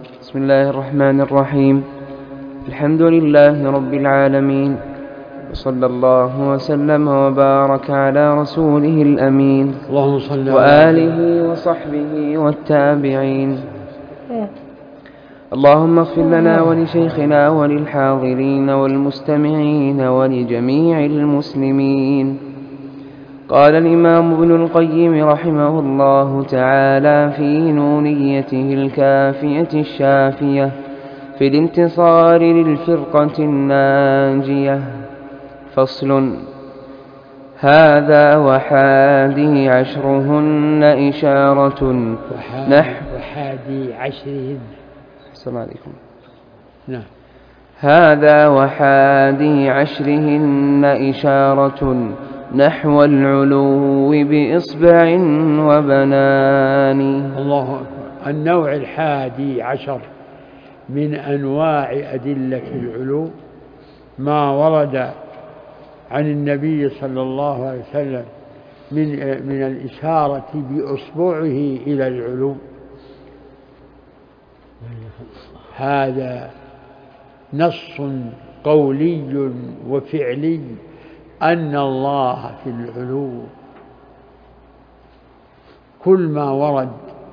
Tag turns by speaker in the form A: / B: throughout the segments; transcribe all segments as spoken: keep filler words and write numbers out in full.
A: بسم الله الرحمن الرحيم. الحمد لله رب العالمين، وصلى الله وسلم وبارك على رسوله الأمين
B: اللهم صل
A: وآله وصحبه والتابعين. اللهم اغفر لنا ولشيخنا وللحاضرين والمستمعين ولجميع المسلمين. قال الإمام ابن القيم رحمه الله تعالى في نونيته الكافية الشافية في الانتصار للفرقة الناجية: فصل. هذا وحادي عشرهن إشارة نحو
B: وحادي عشرهن
A: السلام عليكم.
B: نعم.
A: هذا وحادي عشرهن إشارة نحو العلو بإصبع وبنان.
B: الله أكبر. النوع الحادي عشر من أنواع أدلة العلو ما ورد عن النبي صلى الله عليه وسلم من من الإشارة بأصبعه إلى العلو. هذا نص قولي وفعلي أن الله في العلو. كل ما ورد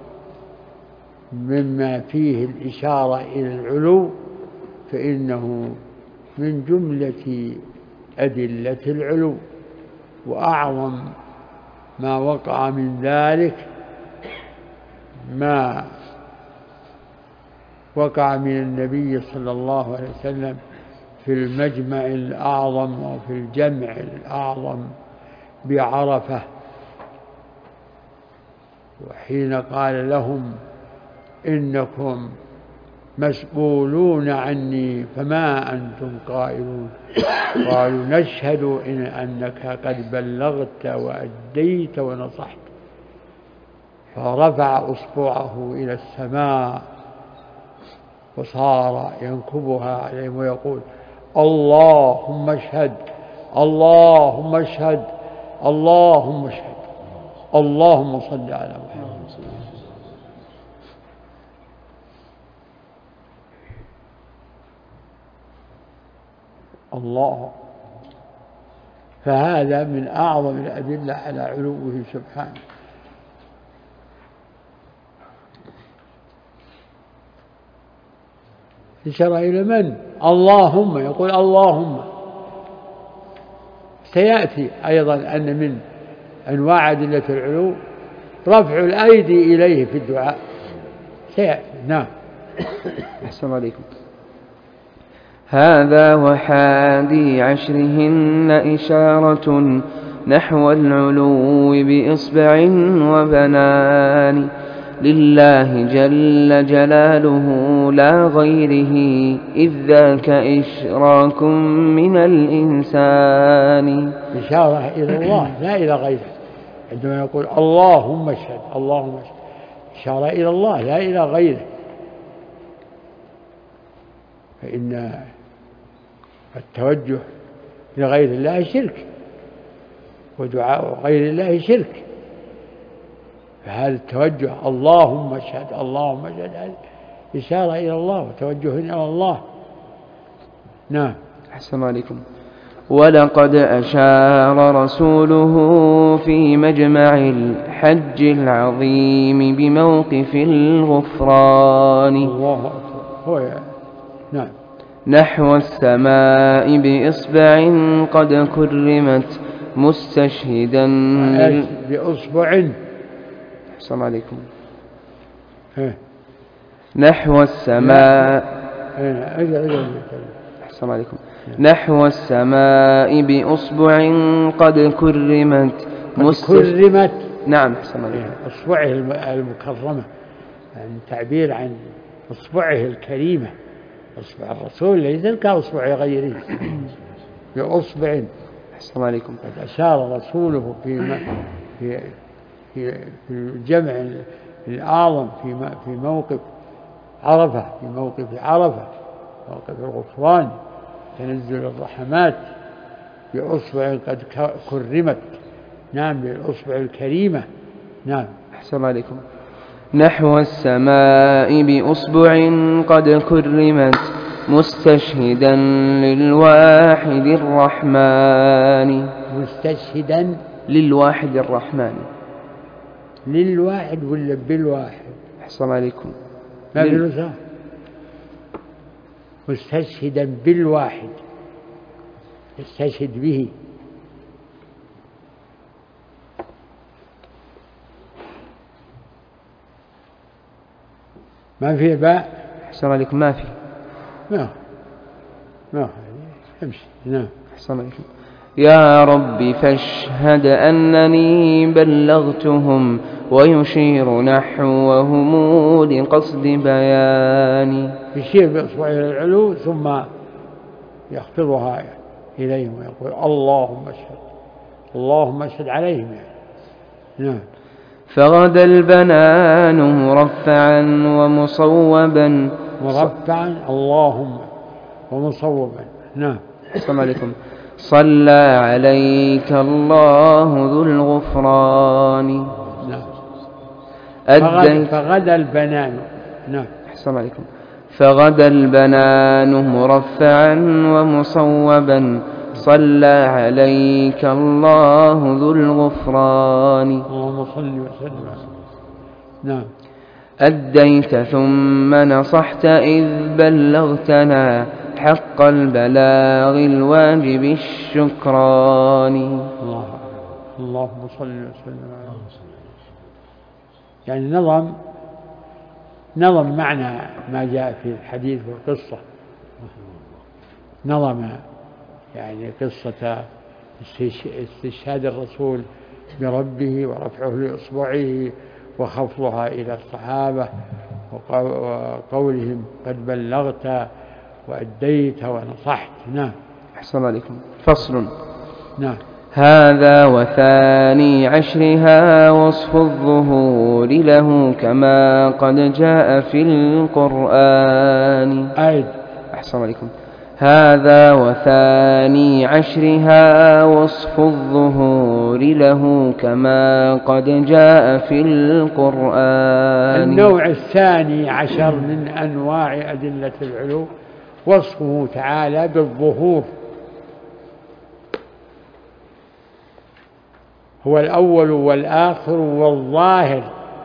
B: مما فيه الإشارة إلى العلو فإنه من جملة أدلة العلو، وأعظم ما وقع من ذلك ما وقع من النبي صلى الله عليه وسلم في المجمع الأعظم وفي الجمع الأعظم بعرفة، وحين قال لهم: إنكم مسؤولون عني فما أنتم قائلون؟ قالوا: نشهد إن أنك قد بلغت وأديت ونصحت. فرفع أصبعه إلى السماء وصار ينكبها عليهم ويقول: اللهم اشهد، اللهم اشهد، اللهم اشهد، اللهم صل على محمد. الله. فهذا من أعظم الأدلة على علوه سبحانه. إشارة إلى من؟ اللهم. يقول اللهم. سيأتي أيضا أن من أنواع أدلة العلو رفع الأيدي إليه في الدعاء، سيأتي. نعم.
A: أحسن عليكم. هذا وحادي عشرهن إشارة نحو العلو بإصبع وبنان، لله جل جلاله لا غيره، إذ ذاك إشراك من الإنسان.
B: إشارة إلى الله لا إلى غيره. عندما يقول اللهم اشهد، اللهم اشهد، إشارة إلى الله لا إلى غيره. فإن التوجه لغير الله شرك، ودعاء غير الله شرك. فهذا التوجه اللهم اشهد، اللهم اشهد، إشارة إلى الله وتوجه إلى الله. نعم.
A: أحسن عليكم. ولقد أشار رسوله في مجمع الحج العظيم بموقف الغفران.
B: الله أكبر. هو نعم.
A: نحو السماء بإصبع قد كرمت مستشهدا
B: بإصبع.
A: السلام عليكم. نحو السماء. السلام عليكم. نحو السماء بإصبع قد كرمت
B: مستشهدا.
A: نعم. السلام عليكم.
B: إصبعه المكرمة، يعني تعبير عن إصبعه الكريمة. إصبع الرسول ليس كإصبع غيره، بإصبع.
A: السلام عليكم.
B: أشار رسوله في في في الجمع الأعظم في في موقف عرفة، في موقف عرفة، موقف الغفران، تنزل الرحمات، بإصبع قد كرمت. نعم، بالإصبع الكريمة. نعم.
A: أحسن عليكم. نحو السماء بأصبع قد كرمت مستشهدا للواحد الرحمن.
B: مستشهدا
A: للواحد الرحمن.
B: للواحد ولا بالواحد؟
A: أحسن عليكم.
B: ما بنسخ مستشهدا بالواحد، يستشهد به. ما في باء؟
A: أحسن عليكم. ما في.
B: ما ما امشي. نعم.
A: أحسن عليكم. يا رب فاشهد أنني بلغتهم ويشير نحوهم لقصد بياني.
B: يشير بإصبعه إلى العلو ثم يخفضها إليهم ويقول اللهم اشهد، اللهم اشهد عليهم يعني. نعم.
A: فغدا البنان مرفعا ومصوبا.
B: مرفعا اللهم ومصوبا. نعم.
A: السلام عليكم. صلى عليك الله ذو الغفران.
B: نعم.
A: فغدا,
B: فغدا البنان. نعم.
A: السلام عليكم. فغدا البنان مرفعا ومصوبا صلى عليك الله ذو الغفران.
B: اللهم صل وسلم. نعم.
A: أديت ثم نصحت إذ بلغتنا حق البلاغ الواجب الشكران.
B: الله اللهم صل وسلم على يعني نظم نظم معنى ما جاء في الحديث والقصة. نظم يعني قصة استشهاد الرسول بربه ورفعه لإصبعه وخفضها إلى الصحابة وقولهم قد بلغت وأديت ونصحت. نعم.
A: أحسن عليكم. فصل.
B: نعم.
A: هذا وثاني عشرها وصف الظهور له كما قد جاء في القرآن.
B: أيد.
A: أحسن عليكم. هذا وثاني عشرها وصف الظهور له كما قد جاء في القرآن.
B: النوع الثاني عشر من أنواع أدلة العلو وصفه تعالى بالظهور. هو الأول والآخر والظاهر،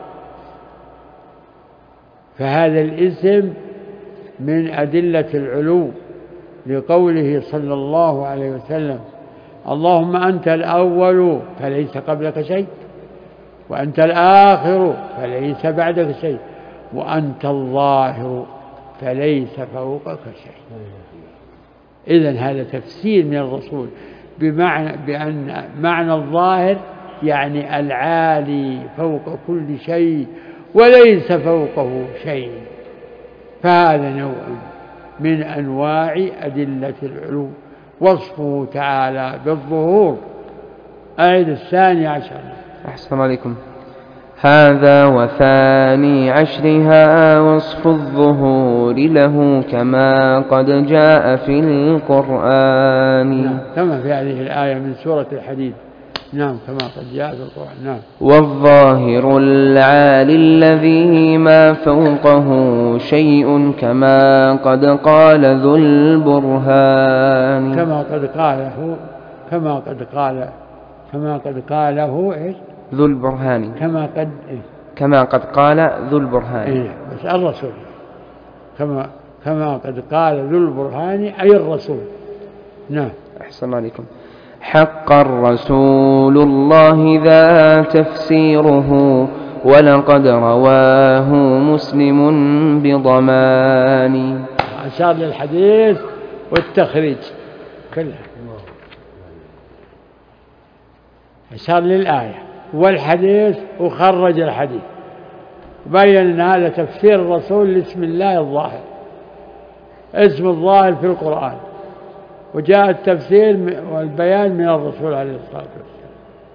B: فهذا الاسم من أدلة العلو لقوله صلى الله عليه وسلم اللهم أنت الأول فليس قبلك شيء، وأنت الآخر فليس بعدك شيء، وأنت الظاهر فليس فوقك شيء. إذن هذا تفسير من الرسول بمعنى بأن معنى الظاهر يعني العالي فوق كل شيء وليس فوقه شيء. فهذا نوع من أنواع أدلة العلو وصفه تعالى بالظهور. أعد الثاني عشر.
A: أحسن عليكم. هذا وثاني عشرها وصف الظهور له كما قد جاء في القرآن.
B: نعم. كما في هذه الآية من سورة الحديد. نعم. كما قد جاء في القرآن. نعم.
A: والظاهر العالي الذي ما فوقه شيء كما قد قال ذو البرهان.
B: كما قد قاله كما قد قال كما قد قاله إيش؟
A: ذو البرهان.
B: كما قد إيه؟
A: كما قد قال ذو البرهان.
B: إيه؟ بس الرسول كما كما قد قال ذو البرهان أي الرسول. نعم.
A: أحسن عليكم. حق الرسول الله ذا تفسيره ولقد رواه مسلم بضمان.
B: أشار للحديث والتخريج كلها، أشار للآية والحديث وخرج الحديث، بين أن هذا تفسير الرسول لاسم الله الظاهر، اسم الظاهر في القرآن، وجاء التفسير والبيان من الرسول عليه الصلاة والسلام.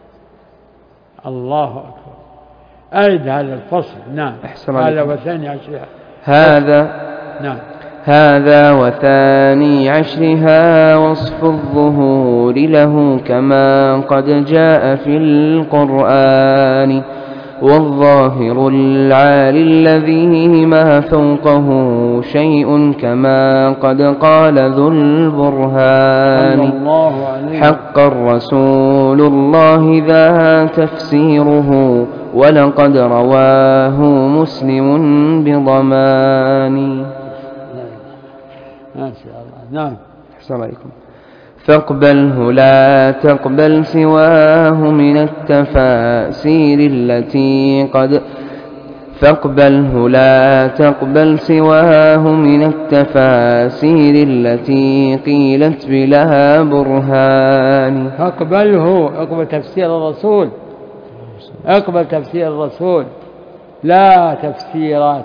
B: الله أكبر. أعد هذا الفصل. نعم. هذا وثاني عشرها.
A: هذا
B: نعم.
A: هذا وثاني عشرها وصف الظهور له كما قد جاء في القرآن والظاهر العالي الذي ما فوقه شيء كما قد قال ذو البرهان حقا رسول الله ذا تفسيره ولقد رواه مسلم بضمان.
B: ما شاء الله. نعم.
A: أحسن عليكم. فاقبله لا تقبل سواه من التفاسير التي قد فاقبله لا تقبل سواه من التفاسير التي قيلت بلا برهان.
B: فاقبله، اقبل تفسير الرسول، اقبل تفسير الرسول لا تفسيرات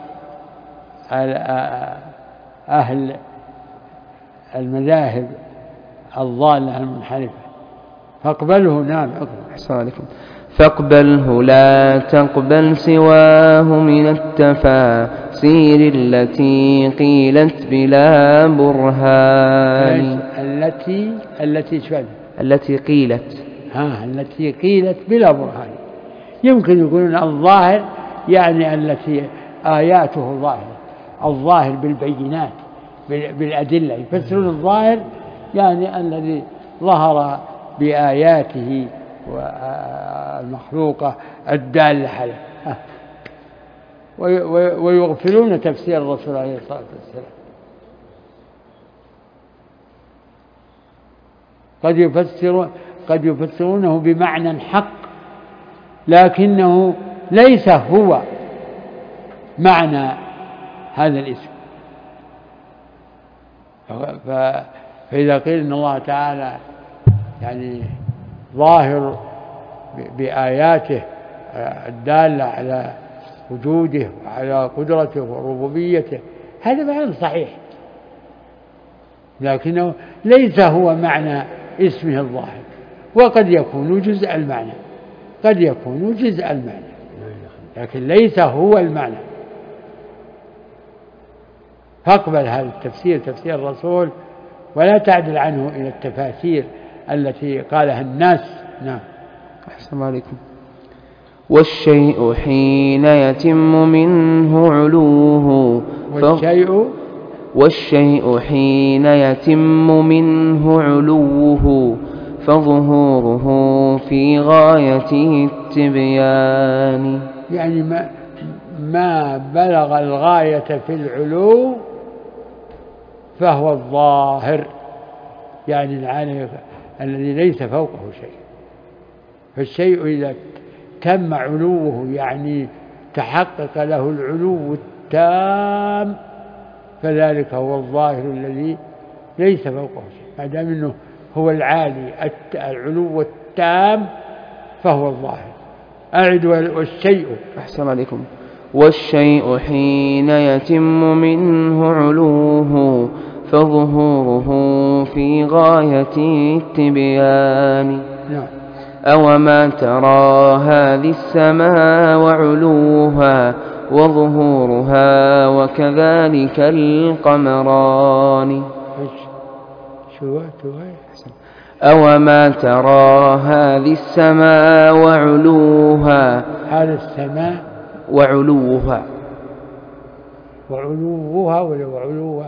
B: أهل المذاهب الضالة المنحرفة. فاقبله. نعم.
A: أحسن عليكم. فاقبله لا تقبل سواه من التفاسير التي قيلت بلا برهان.
B: التي التي شوال
A: التي قيلت
B: ها التي قيلت بلا برهان. يمكن يقولون الظاهر يعني التي آياته ظاهرة، الظاهر بالبينات بالأدلة. يفسرون الظاهر يعني الذي ظهر بآياته والمخلوقة الدالة عليه، ويغفلون تفسير الرسول عليه الصلاة والسلام. قد يفسرون قد يفسرونه بمعنى حق لكنه ليس هو معنى هذا الاسم. فإذا قيل إن الله تعالى يعني ظاهر بآياته الدالة على وجوده وعلى قدرته وربوبيته، هذا معنى صحيح، لكنه ليس هو معنى اسمه الظاهر، وقد يكون جزء المعنى، قد يكون جزء المعنى، لكن ليس هو المعنى. فاقبل هذا التفسير، تفسير الرسول، ولا تعدل عنه إلى التفاسير التي قالها الناس. نعم.
A: أحسن عليكم. والشيء حين يتم منه علوه
B: والشيء
A: والشيء حين يتم منه علوه فظهوره في غاية التبيان.
B: يعني ما, ما بلغ الغاية في العلو فهو الظاهر، يعني العالم الذي ليس فوقه شيء. فالشيء إذا تم علوه يعني تحقق له العلو التام فذلك هو الظاهر الذي ليس فوقه شيء. ما دام انه هو العالي العلو التام فهو الظاهر. أعد. والشيء.
A: أحسن عليكم. والشيء حين يتم منه علوه فظهوره في غاية التبيان.
B: نعم.
A: أوما ترى هذه السماء وعلوها وظهورها وكذلك القمران. أوما ترى هذه السماء وعلوها
B: هذا السماء
A: وعلوها
B: وعلوها ولا وعلوها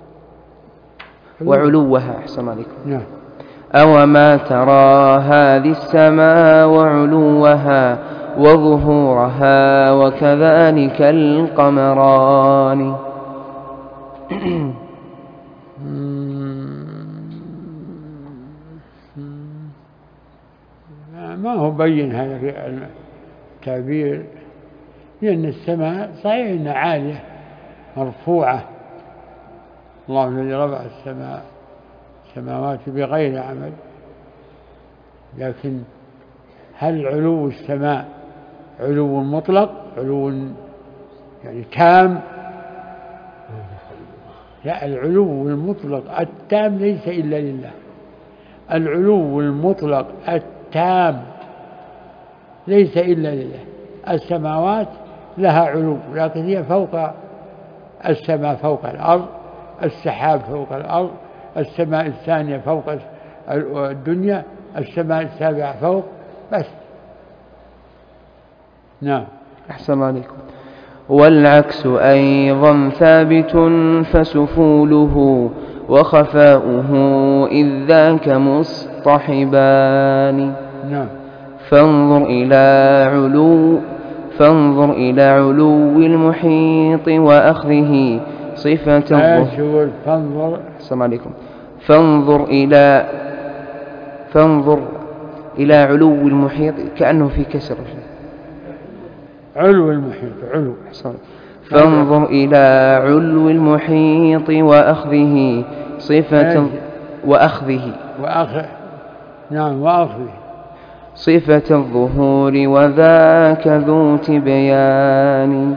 A: وعلوها. أحسن عليكم.
B: نعم.
A: أوما ترى هذه السماء وعلوها وظهورها وكذلك القمران.
B: ما هو بين هذا التعبير، لأن السماء صحيح أنها عالية مرفوعة، الله الذي رفع السماء السماوات بغير عمل، لكن هل علو السماء علو مطلق، علو يعني تام؟ لا، العلو المطلق التام ليس إلا لله. العلو المطلق التام ليس إلا لله. السماوات لها علو لكن هي فوق السماء، فوق الأرض، السحاب فوق الأرض، السماء الثانية فوق الدنيا، السماء السابعة فوق، بس. نعم.
A: أحسن عليكم. والعكس أيضا ثابت فسفوله وخفاؤه إذ ذاك مصطحبان.
B: نعم.
A: فانظر إلى علو فانظر إلى علو المحيط وأخذه صفة الظهور.
B: فانظر
A: السلام عليكم. فانظر إلى فانظر إلى علو المحيط، كأنه في كسر.
B: علو المحيط علو.
A: فانظر إلى علو المحيط وأخذه صفة وأخذه
B: وأخذ نعم وأخذه
A: صفة الظهور وذاك ذو تبيان.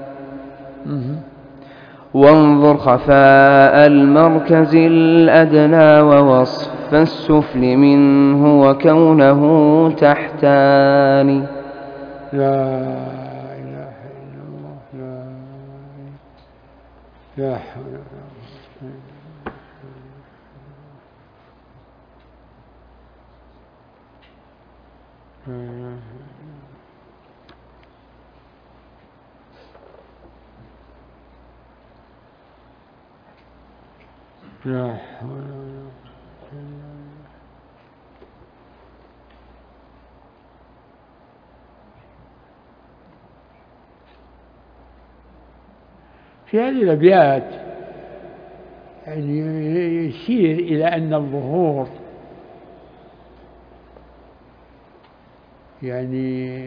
A: وانظر خفاء المركز الأدنى ووصف السفل منه وكونه تحتان.
B: لا إله إلا الله. لا لا حول ولا قوة لا حول ولا في هذه الأبيات يعني يشير إلى أن الظهور يعني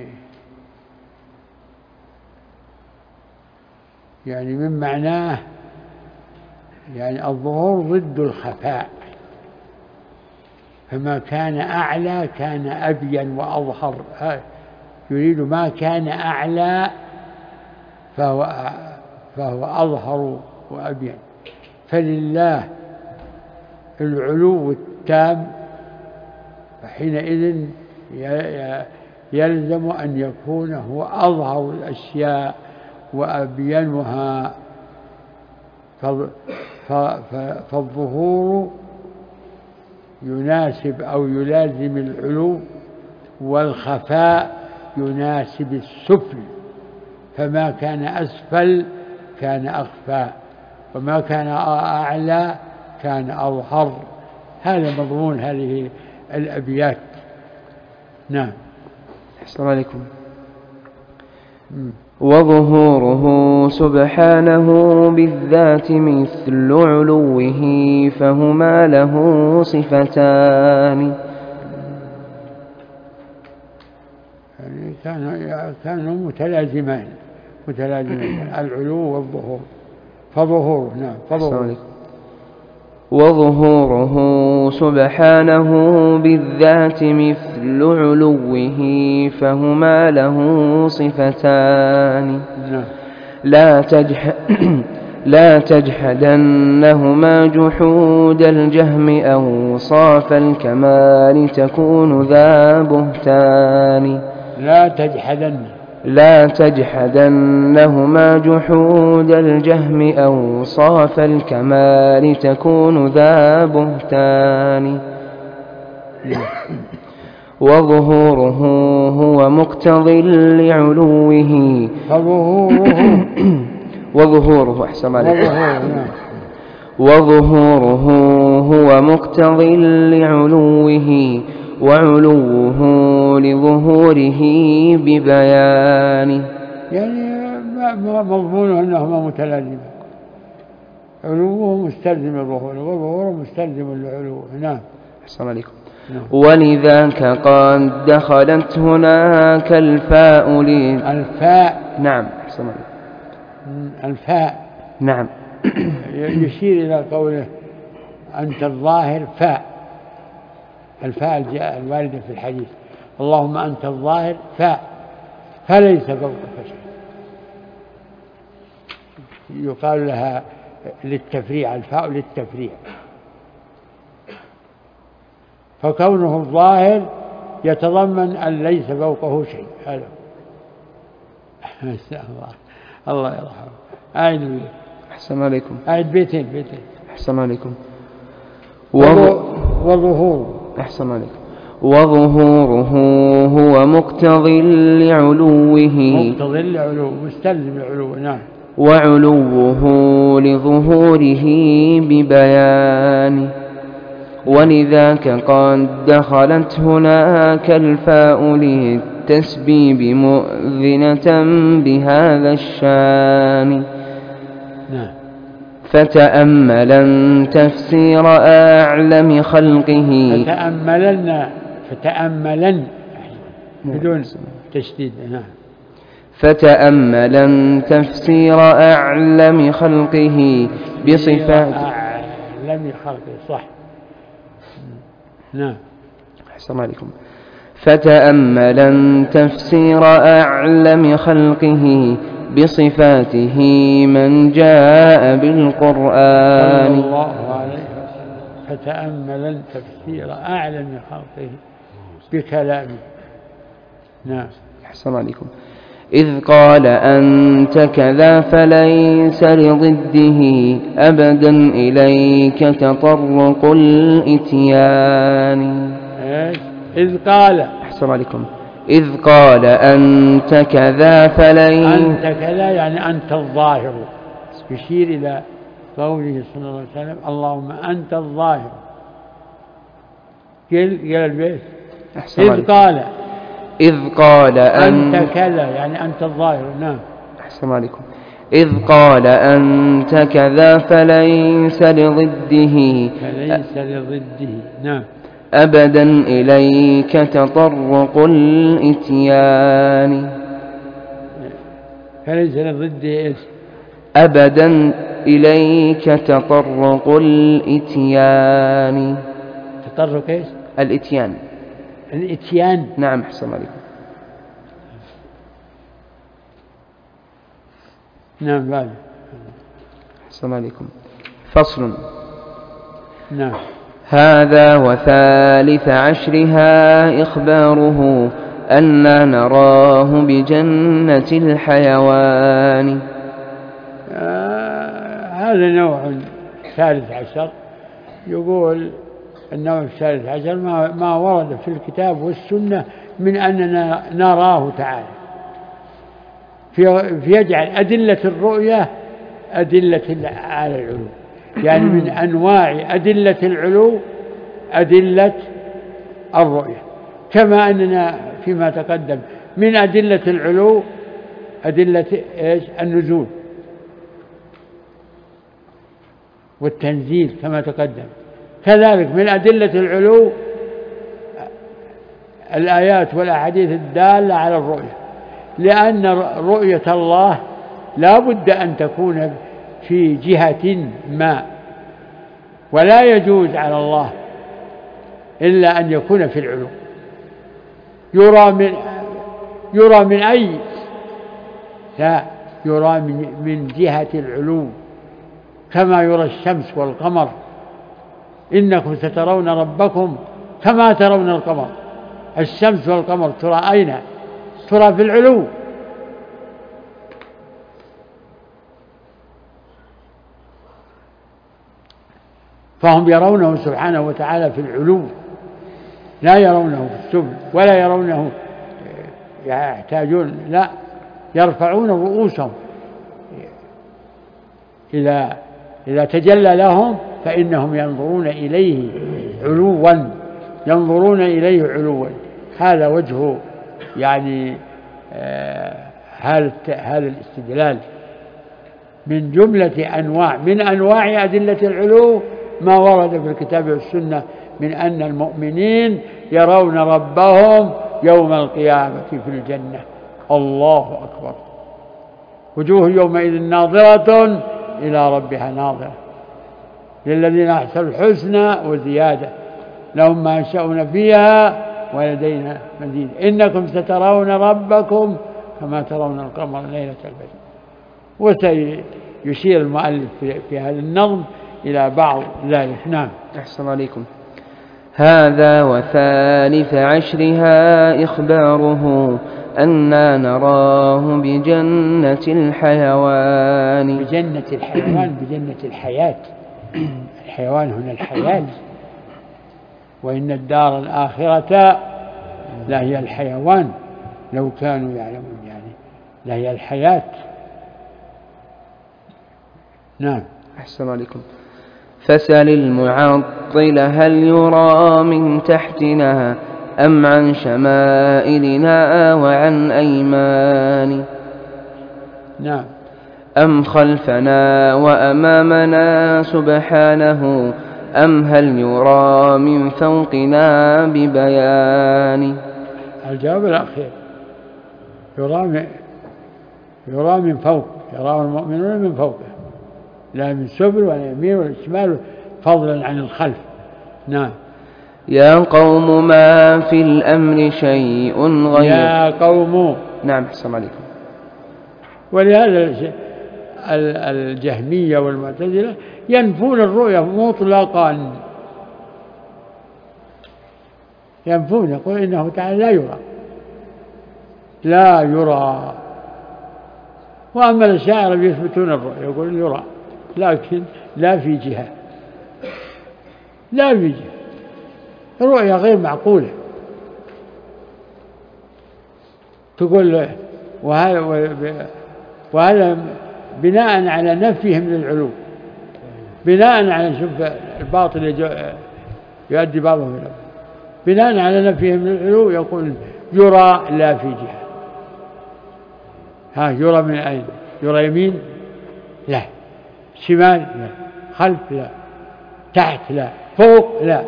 B: يعني من معناه يعني الظهور ضد الخفاء، فما كان أعلى كان أبين وأظهر، يريد ما كان أعلى فهو فهو أظهر وأبين. فلله العلو التام، فحينئذ يلزم أن يكون هو أظهر الأشياء وأبينها. فالظهور يناسب أو يلازم العلو، والخفاء يناسب السفل، فما كان أسفل كان أخفى، وما كان أعلى كان أظهر. هذا مضمون هذه الأبيات. نعم.
A: السلام عليكم. وظهوره سبحانه بالذات مثل علوه، فهما له صفتان.
B: يعني كانوا كانوا متلازمان متلازمان العلو والظهور. فظهوره نعم فظهوره
A: وظهوره سبحانه بالذات مثل علوه، فهما له صفتان. لا تجح لا تجحدنهما جحود الجهم أوصاف الكمال تكون ذا بهتان.
B: لا تجحدن
A: لا تجحدنهما جحود الجهم أوصاف الكمال تكون ذا بهتان. وظهوره هو مقتض لعلوه.
B: فظهوره
A: وظهوره أحسن عليك. وظهوره هو مقتض لعلوه، وعلوه لظهوره ببيان.
B: يعني مضمونه أنهما متلازمان، علوه مستلزم الظهور وظهوره مستلزم لعلوه. نعم.
A: السلام عليكم. نعم. ولذاك قد دخلت هناك الفاء لي
B: الفاء.
A: نعم. السلام عليكم.
B: الفاء.
A: نعم.
B: يشير إلى قوله أنت الظاهر فاء، الفاء الواردة في الحديث اللهم أنت الظاهر فاء، فليس فوقك شيء. يقال لها للتفريع، الفاء للتفريع، فكونه الظاهر يتضمن أن ليس فوقه شيء. هذا الله الله يرحمه. أعيد
A: أحسن عليكم.
B: أعيد بيتين بيتين.
A: أحسن عليكم.
B: وظهور
A: أحسن عليكم. وظهوره هو مقتض لعلوه
B: مقتض لعلوه مستلزم العلو. نعم.
A: وعلوه لظهوره ببيان ولذاك قد دخلت هناك الفاء للتسبيب مؤذنة بهذا الشان.
B: نعم.
A: فتأملا تفسير أعلم خلقه
B: فتأملن فتأملا بدون تشديد. نعم.
A: فتأملا تفسير أعلم خلقه بصفات
B: أعلم خلقه. صح. نعم.
A: أحسن عليكم. فتأملا تفسير أعلم خلقه بصفاته من جاء بالقرآن.
B: صلى الله عليه وسلم. فتأملا تفسير أعلم خلقه بكلامه. نعم.
A: أحسن عليكم. إذ قال أنت كذا فليس لضده أبدا إليك تطرق الإتيان.
B: إذ قال.
A: أحسن عليكم. إذ قال أنت كذا فليس.
B: أنت كذا يعني أنت الظاهر، يشير إلى قوله صلى الله عليه وسلم اللهم أنت الظاهر. قل قل البيت.
A: أحسن
B: إذ
A: عليكم.
B: قال
A: إذ قال
B: أنت كذا يعني أنت الظاهر. نعم.
A: أحسن عليكم. إذ قال أنت كذا فليس لضده
B: فليس لضده. نعم.
A: أبدا إليك تطرق الإتيان.
B: فليس لضده إيش؟
A: أبدا إليك تطرق الإتيان.
B: تطرق إيش؟
A: الإتيان.
B: الإتيان.
A: نعم. أحسن عليكم.
B: نعم. بعد.
A: أحسن عليكم. فصل.
B: نعم.
A: هذا وثالث عشرها إخباره أن نراه بجنة الحيوان.
B: آه هذا نوع ثالث عشر. يقول النوع الثالث عشر ما, ما ورد في الكتاب والسنة من أننا نراه تعالى، في يجعل أدلة الرؤية أدلة على العلو، يعني من أنواع أدلة العلو أدلة الرؤية، كما أننا فيما تقدم من أدلة العلو أدلة إيش؟ النزول والتنزيل كما تقدم. كذلك من أدلة العلو الآيات والأحاديث الدالة على الرؤية، لأن رؤية الله لا بد أن تكون في جهة ما، ولا يجوز على الله إلا أن يكون في العلو. يرى من يرى من أي لا يرى من, من جهة العلو كما يرى الشمس والقمر. إنكم سترون ربكم كما ترون القمر. الشمس والقمر ترى أين؟ ترى في العلو. فهم يرونه سبحانه وتعالى في العلو، لا يرونه في السفل ولا يرونه يحتاجون، لا يرفعون رؤوسهم إذا إذا تجلى لهم فإنهم ينظرون إليه علوا، ينظرون إليه علوا. هذا وجه يعني هذا هذا الاستدلال من جملة أنواع من أنواع أدلة العلو ما ورد في الكتاب والسنة من أن المؤمنين يرون ربهم يوم القيامة في الجنة. الله أكبر. وجوه يومئذ ناظرة إلى ربها ناظرة، للذين أحسنوا الحسنى وزيادة لهم ما يشاءون فيها ولدينا مزيد إنكم سترون ربكم كما ترون القمر ليلة البدر. وسيشير المؤلف في هذا النظم إلى بعض ذلك. نعم.
A: أحسن عليكم. هذا وثالث عشرها إخباره أننا نراه بجنة الحيوان.
B: بجنة الحيوان بجنة الحياة. الحيوان هنا الحياة وإن الدار الآخرة لهي الحيوان لو كانوا يعلمون، يعني لهي الحياة. نعم.
A: أحسن عليكم. فسل المعطل هل يرى من تحتنا أم عن شمائلنا وعن أيمان؟
B: نعم.
A: أم خلفنا وأمامنا سبحانه أم هل يرى من فوقنا ببيان؟
B: الجواب الأخير، يرى من, يرى من فوق، يراه المؤمنون من فوقه، لا من سبل ولا يمين ولا شمال، فضلا عن الخلف. نعم.
A: يا قوم ما في الأمر شيء غير
B: يا قوم.
A: نعم. أحسن عليكم.
B: ولهذا الجهمية والمعتزلة ينفون الرؤية مطلقا، ينفون، يقول إنه تعالى لا يرى، لا يرى. وأما الأشاعرة يثبتون الرؤية، يقول يرى لكن لا في جهة، لا في جهة، الرؤية غير معقولة. تقول وهذا وهذا بناء على نفيهم للعلو، بناء على شوف الباطل يؤدي بعضهم إلى، بناء على نفيهم للعلو يقول يرى لا في جهة. ها يرى من أين؟ يرى يمين؟ لا. شمال؟ لا. خلف؟ لا. تحت؟ لا. فوق؟ لا.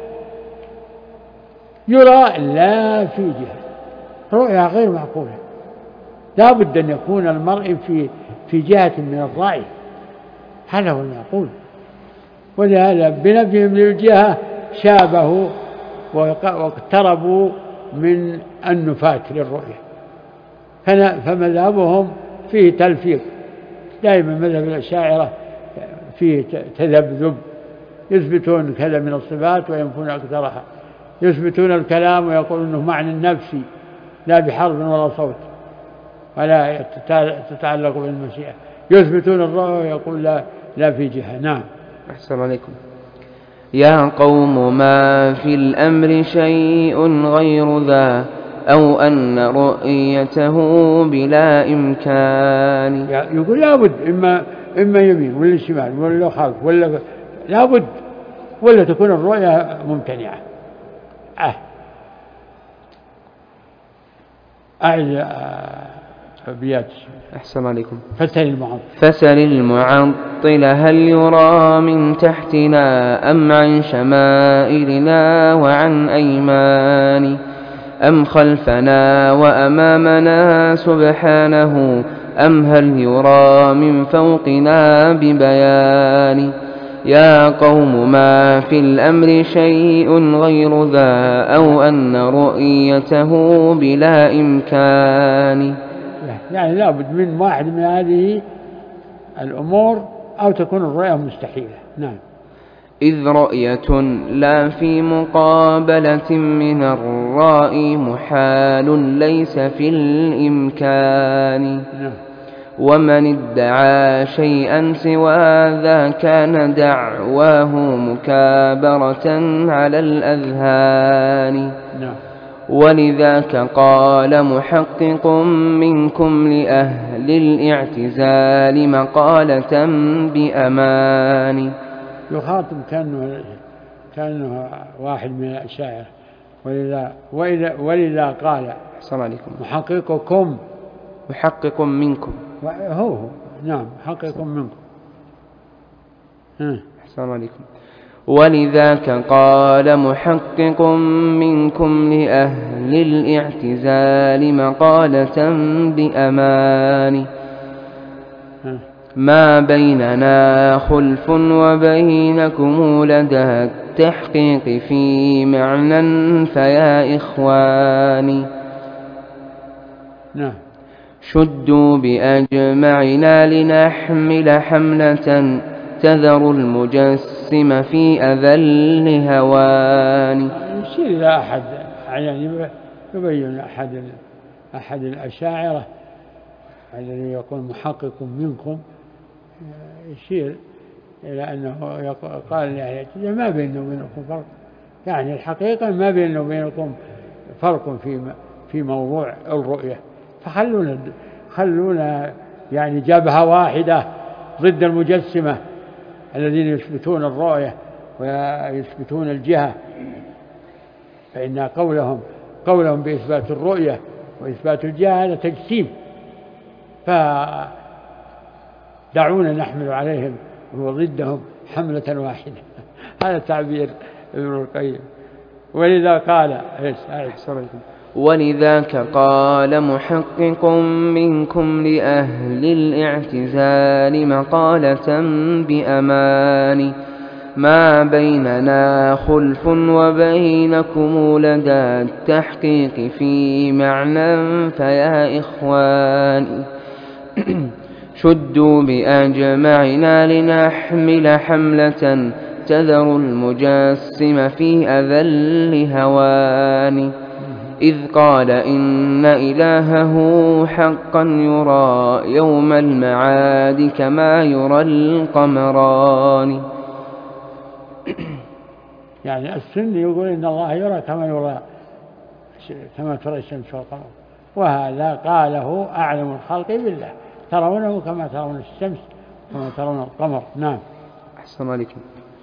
B: يرى لا في جهة، رؤيا غير معقولة، لا بد أن يكون المرء في في جهة من الرأي، هذا هو المعقول. ولهذا بنفيهم للجهة شابهوا واقتربوا من النفاة للرؤية، فمذهبهم فيه تلفيق، دائما مذهب الأشاعرة فيه تذبذب، يثبتون كذا من الصفات وينفون أكثرها، يثبتون الكلام ويقولون أنه معنى النفسي لا بحرف ولا صوت ولا تتعلق بالمشيئة، يثبتون الرؤية ويقول لا, لا في جهة. نعم.
A: أحسن عليكم. يا قوم ما في الأمر شيء غير ذا أو أن رؤيته بلا إمكان.
B: يقول لابد إما إما يمين ولا شمال ولا خلف ولا لابد، ولا تكون الرؤية ممتنعة. أه أعد أبيات.
A: أحسن عليكم.
B: فسل المعطل
A: فسل المعطل هل يرى من تحتنا أم عن شمائلنا وعن أيمان أم خلفنا وأمامنا سبحانه أم هل يرى من فوقنا ببيان. يا قوم ما في الأمر شيء غير ذا أو أن رؤيته بلا إمكان.
B: يعني لابد من واحد من هذه الأمور أو تكون الرؤية مستحيلة. نعم.
A: إذ رؤية لا في مقابلة من الرائي محال ليس في الإمكان.
B: نعم.
A: ومن ادعى شيئا سوى ذا كان دعواه مكابرة على الأذهان.
B: نعم.
A: ولذاك قال محقق منكم لأهل الاعتزال مقالة بأمان.
B: يخاطب كأنه كأنه واحد من الأشاعرة، ولذا ولذا, ولذا قال
A: السلام عليكم
B: محققكم
A: محقق منكم.
B: هو هو نعم محقق منكم.
A: السلام عليكم. ولذاك قال محقق منكم لأهل الاعتزال مقالة بأمان. ما بيننا خلف وبينكم لدى التحقيق في معنى فيا إخواني.
B: نعم.
A: شدوا بأجمعنا لنحمل حملة تذر المجسم في أذل هوان.
B: يشير إلى أحد يعني يبين أحد أحد الأشاعرة الذي يقول محقق منكم، يشير إلى أنه قال يعني ما بيننا وبينكم فرق، يعني الحقيقة ما بيننا وبينكم فرق في في موضوع الرؤية، فخلونا خلونا يعني جبهة واحدة ضد المجسمة الذين يثبتون الرؤية ويثبتون الجهة، فإن قولهم قولهم بإثبات الرؤية وإثبات الجهة هذا تجسيم، فدعونا نحمل عليهم وضدهم حملة واحدة. هذا تعبير ابن القيم. ولذا قال ايش
A: ولذاك قال محقق منكم لأهل الاعتزال مقالة بأمان ما بيننا خلف وبينكم لدى التحقيق في معنى فيا إخواني شدوا بأجمعنا لنحمل حملة تذر المجسم في أذل هوان إذ قال إن إلهه حقا يرى يوم المعاد كما يرى القمران.
B: يعني السني يقول إن الله يرى كما يرى كما ترى الشمس والقمر، وهذا قاله أعلم الخلق بالله، ترونه كما ترون الشمس كما ترون القمر. نعم.
A: أحسن عليكم.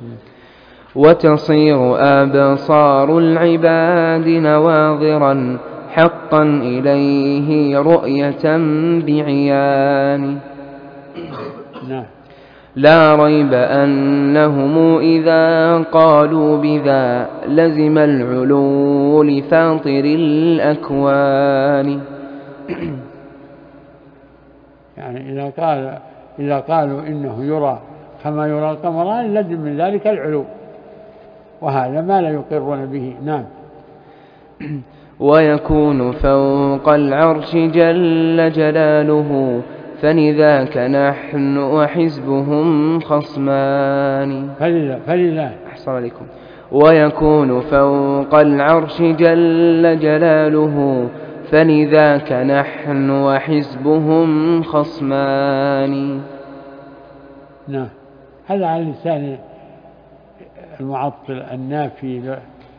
A: وتصير أبصار العباد نواظرا حقا إليه رؤية بعيان
B: نعم.
A: لا ريب أنهم إذا قالوا بذا لزم العلو لفاطر الأكوان.
B: يعني إذا قال إذا قالوا إنه يرى كما يرى القمران لزم من ذلك العلو، وهذا ما لا يقرون به. نعم.
A: ويكون فوق العرش جل جلاله فلذاك نحن وحزبهم خصمان.
B: فلذا فلذا
A: أحسن عليكم. ويكون فوق العرش جل جلاله فلذاك نحن وحزبهم خصمان.
B: نعم. هذا على لسان المعطل النافي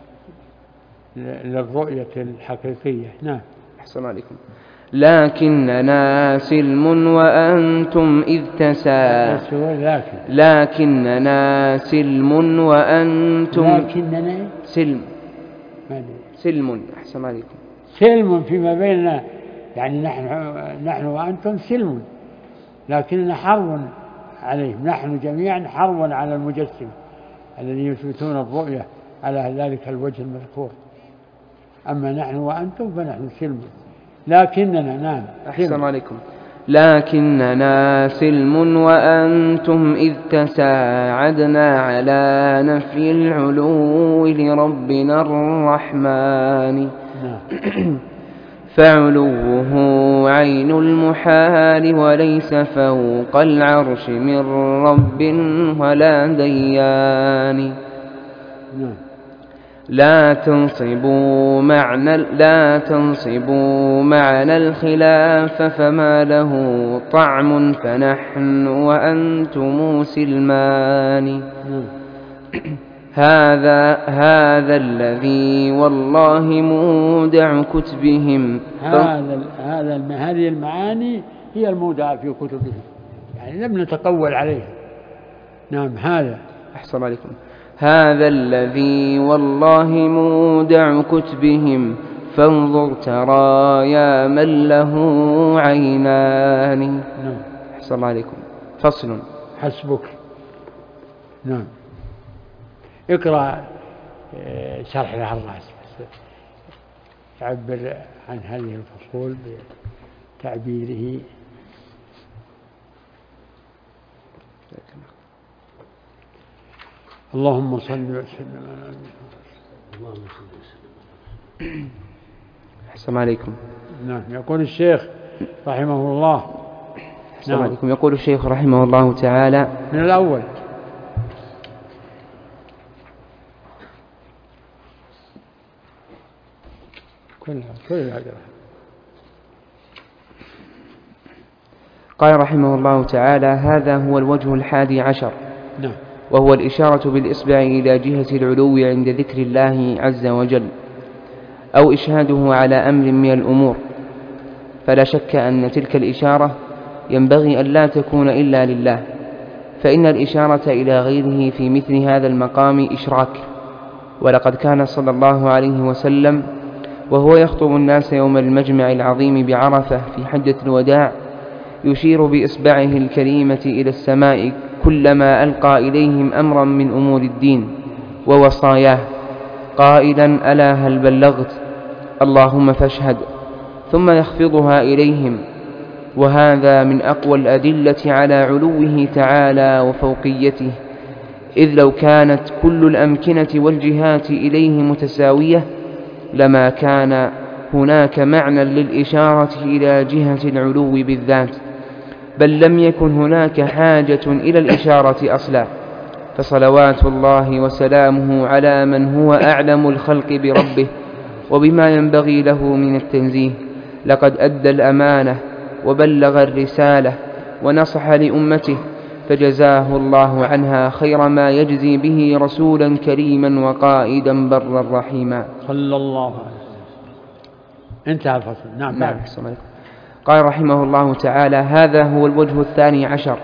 B: للرؤية الحقيقية. نعم.
A: أحسن عليكم. لكننا سلم وأنتم إذ تسا
B: لكن
A: لكننا سلم وأنتم
B: لكننا
A: سلم سلم أحسن عليكم.
B: سلم فيما بيننا، يعني نحن نحن وأنتم سلم، لكننا حرب عليهم، نحن جميعا حرب على المجسم الذي يثبتون الرؤية على ذلك الوجه المذكور. أما نحن وأنتم فنحن سلم، لكننا نعم.
A: أحسن عليكم. لكننا سلم وأنتم إذ تساعدنا على نفي العلو لربنا الرحمن.
B: نعم.
A: فعلوه عين المحال وليس فوق العرش من رب ولا ديان.
B: نعم.
A: لا تنصبوا معنى لا تنصبوا معنى الخلاف فما له طعم فنحن وأنتم سلمان. هذا هذا الذي والله مودع كتبهم.
B: هذا هذا هذه المعاني هي المودعة في كتبهم، يعني لم نتقول عليها. نعم. هذا.
A: أحسن عليكم. هذا الذي والله مودع كتبهم فانظر ترى يا من له عينان.
B: نعم.
A: أحسن عليكم. فصل.
B: حسبك. نعم. اقرأ شرح العراس تعبر عن هذه الفصول بتعبيره. اللهم صل وسلم على اللهم صل وسلم.
A: أحسن عليكم.
B: نعم. يقول الشيخ رحمه الله.
A: أحسن عليكم. يقول الشيخ رحمه الله تعالى
B: من الأول. كلها كلها
A: قال رحمه الله تعالى: هذا هو الوجه الحادي عشر.
B: نعم.
A: وهو الإشارة بالإصبع إلى جهة العلو عند ذكر الله عز وجل، أو إشهاده على أمر من الأمور. فلا شك أن تلك الإشارة ينبغي أن لا تكون إلا لله، فإن الإشارة إلى غيره في مثل هذا المقام إشراك. ولقد كان صلى الله عليه وسلم وهو يخطب الناس يوم المجمع العظيم بعرفة في حجة الوداع يشير بإصبعه الكريمة إلى السماء كلما ألقى إليهم أمرا من أمور الدين ووصاياه، قائلا: ألا هل بلغت؟ اللهم فاشهد. ثم يخفضها إليهم. وهذا من أقوى الأدلة على علوه تعالى وفوقيته، إذ لو كانت كل الأمكنة والجهات إليه متساوية لما كان هناك معنى للإشارة إلى جهة العلو بالذات، بل لم يكن هناك حاجة إلى الإشارة أصلا. فصلوات الله وسلامه على من هو أعلم الخلق بربه وبما ينبغي له من التنزيه، لقد أدى الأمانة وبلغ الرسالة ونصح لأمته، فجزاه الله عنها خير ما يجزي به رسولا كريما وقائدا برا رحيما
B: صلى الله عليه وسلم. انتهى الفصل. نعم.
A: نعم. قال رحمه الله تعالى: هذا هو الوجه الثاني عشر،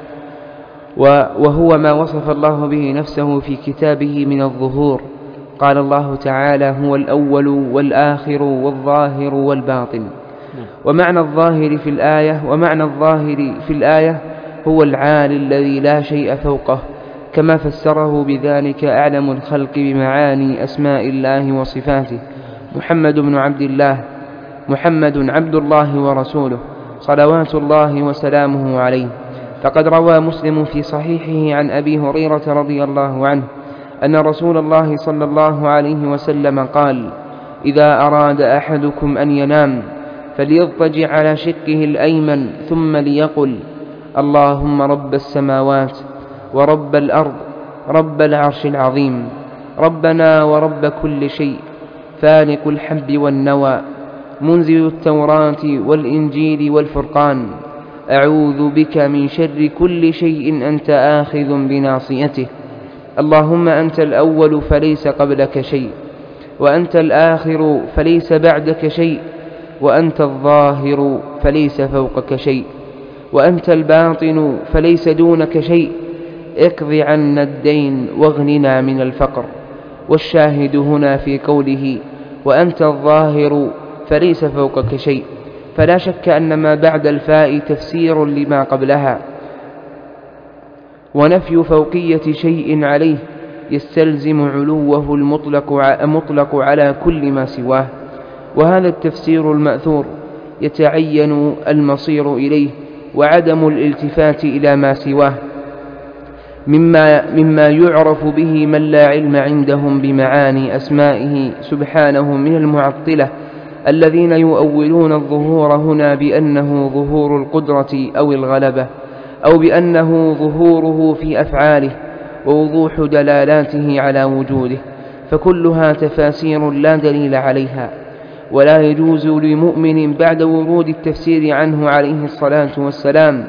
A: وهو ما وصف الله به نفسه في كتابه من الظهور. قال الله تعالى: هو الأول والآخر والظاهر والباطن. ومعنى الظاهر في الآية ومعنى الظاهر في الآية هو العالي الذي لا شيء فوقه، كما فسره بذلك أعلم الخلق بمعاني أسماء الله وصفاته، محمد بن عبد الله محمد عبد الله ورسوله صلوات الله وسلامه عليه. فقد روى مسلم في صحيحه عن أبي هريرة رضي الله عنه أن رسول الله صلى الله عليه وسلم قال: إذا أراد أحدكم أن ينام فليضطجع على شقه الأيمن ثم ليقل: اللهم رب السماوات ورب الأرض رب العرش العظيم، ربنا ورب كل شيء، فالق الحب والنوى، منزل التوراة والإنجيل والفرقان، أعوذ بك من شر كل شيء أنت آخذ بناصيته، اللهم أنت الأول فليس قبلك شيء، وأنت الآخر فليس بعدك شيء، وأنت الظاهر فليس فوقك شيء، وأنت الباطن فليس دونك شيء، اقض عنا الدين واغننا من الفقر. والشاهد هنا في قوله: وأنت الظاهر فليس فوقك شيء، فلا شك أن ما بعد الفاء تفسير لما قبلها، ونفي فوقية شيء عليه يستلزم علوه المطلق على كل ما سواه، وهذا التفسير المأثور يتعين المصير إليه وعدم الالتفات إلى ما سواه، مما, مما يعرف به من لا علم عندهم بمعاني أسمائه سبحانه من المعطلة الذين يؤولون الظهور هنا بأنه ظهور القدرة أو الغلبة، أو بأنه ظهوره في أفعاله ووضوح دلالاته على وجوده، فكلها تفاسير لا دليل عليها. ولا يجوز لمؤمن بعد ورود التفسير عنه عليه الصلاة والسلام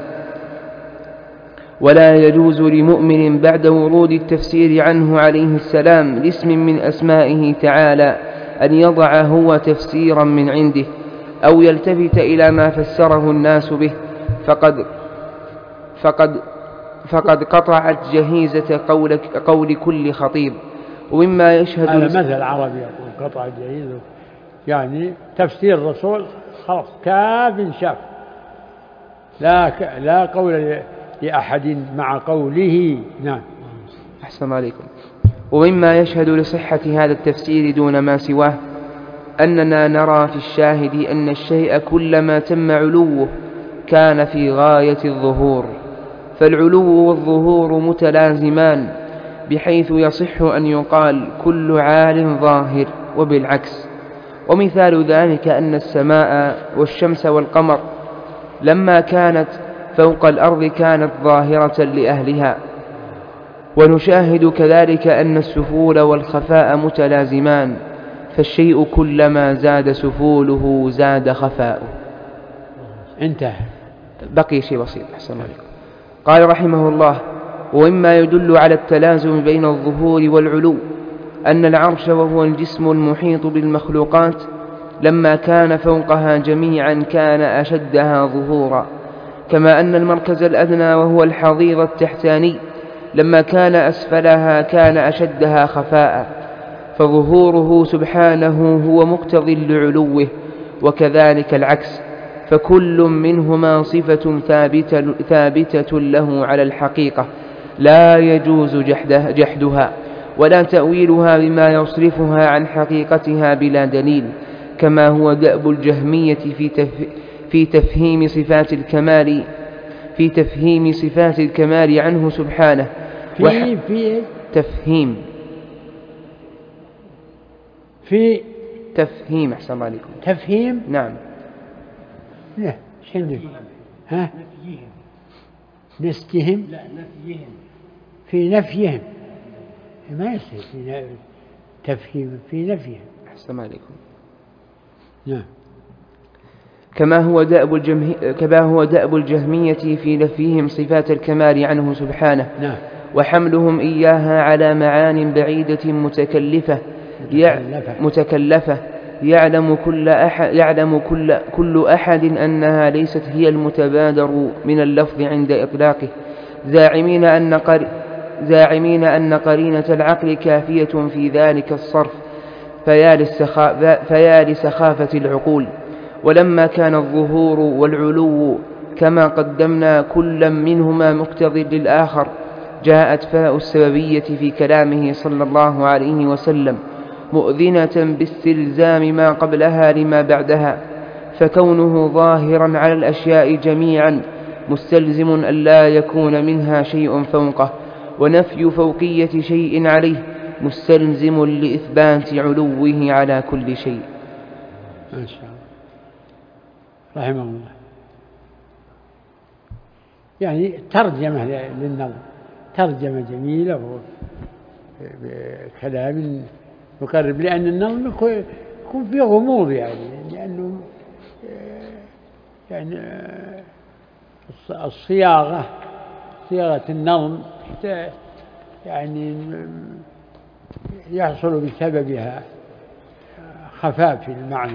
A: ولا يجوز لمؤمن بعد ورود التفسير عنه عليه السلام لاسم من أسمائه تعالى أن يضع هو تفسيرا من عنده أو يلتفت إلى ما فسره الناس به، فقد فقد فقد قطعت جهيزة قول, قول كل خطيب. ومما يشهد
B: هذا مثل عربي يقول قطعت جهيزة، يعني تفسير الرسول خلاص كاف شاف، لا لا قول لأحد مع قوله. نعم.
A: أحسن عليكم. ومما يشهد لصحة هذا التفسير دون ما سواه أننا نرى في الشاهد أن الشيء كلما تم علوه كان في غاية الظهور، فالعلو والظهور متلازمان، بحيث يصح أن يقال كل عال ظاهر وبالعكس. ومثال ذلك أن السماء والشمس والقمر لما كانت فوق الأرض كانت ظاهرة لأهلها، ونشاهد كذلك أن السفول والخفاء متلازمان، فالشيء كلما زاد سفوله زاد خفاؤه.
B: انتهى.
A: بقي شيء بسيط. أحسن عليكم. قال رحمه الله: ومما يدل على التلازم بين الظهور والعلو أن العرش وهو الجسم المحيط بالمخلوقات لما كان فوقها جميعا كان أشدها ظهورا، كما أن المركز الأدنى وهو الحضيض التحتاني لما كان أسفلها كان أشدها خفاء، فظهوره سبحانه هو مقتض لعلوه، وكذلك العكس، فكل منهما صفة ثابتة, ثابتة له على الحقيقة لا يجوز جحدها ولا تأويلها بما يصرفها عن حقيقتها بلا دليل، كما هو دأب الجهمية في, تف في تفهيم صفات الكمال في تفهيم صفات الكمال عنه سبحانه
B: في في
A: تفهيم
B: في
A: تفهيم أحسن الله عليكم
B: تفهيم
A: نعم
B: لا شنو ها نسجهم
C: لا نفيهم
B: في نفيهم ما يصير في تفهيم في نفيهم
A: أحسن الله عليكم
B: نعم
A: كما هو دأب الجمه... كما هو دأب الجهمية في نفيهم صفات الكمال عنه سبحانه
B: نعم
A: وحملهم إياها على معان بعيدة متكلفة يع... متكلفة يعلم كل أحد يعلم كل كل أحد أنها ليست هي المتبادر من اللفظ عند إطلاقه، زاعمين أن قر... زاعمين أن قرينة العقل كافية في ذلك الصرف، فيا للسخا... فيا لسخافة العقول. ولما كان الظهور والعلو كما قدمنا كل منهما مقتضي للآخر، جاءت فاء السببية في كلامه صلى الله عليه وسلم مؤذنة باستلزام ما قبلها لما بعدها، فكونه ظاهرا على الأشياء جميعا مستلزم أن لا يكون منها شيء فوقه، ونفي فوقية شيء عليه مستلزم لإثبات علوه على كل شيء.
B: ما شاء الله رحمه الله. يعني ترجمة للنظم، ترجمة جميلة بكلام مقرب، لأن النظم يكون فيه غموض، يعني لأنه يعني الصياغة صياغة النظم يعني يحصل بسببها خفاء في المعنى،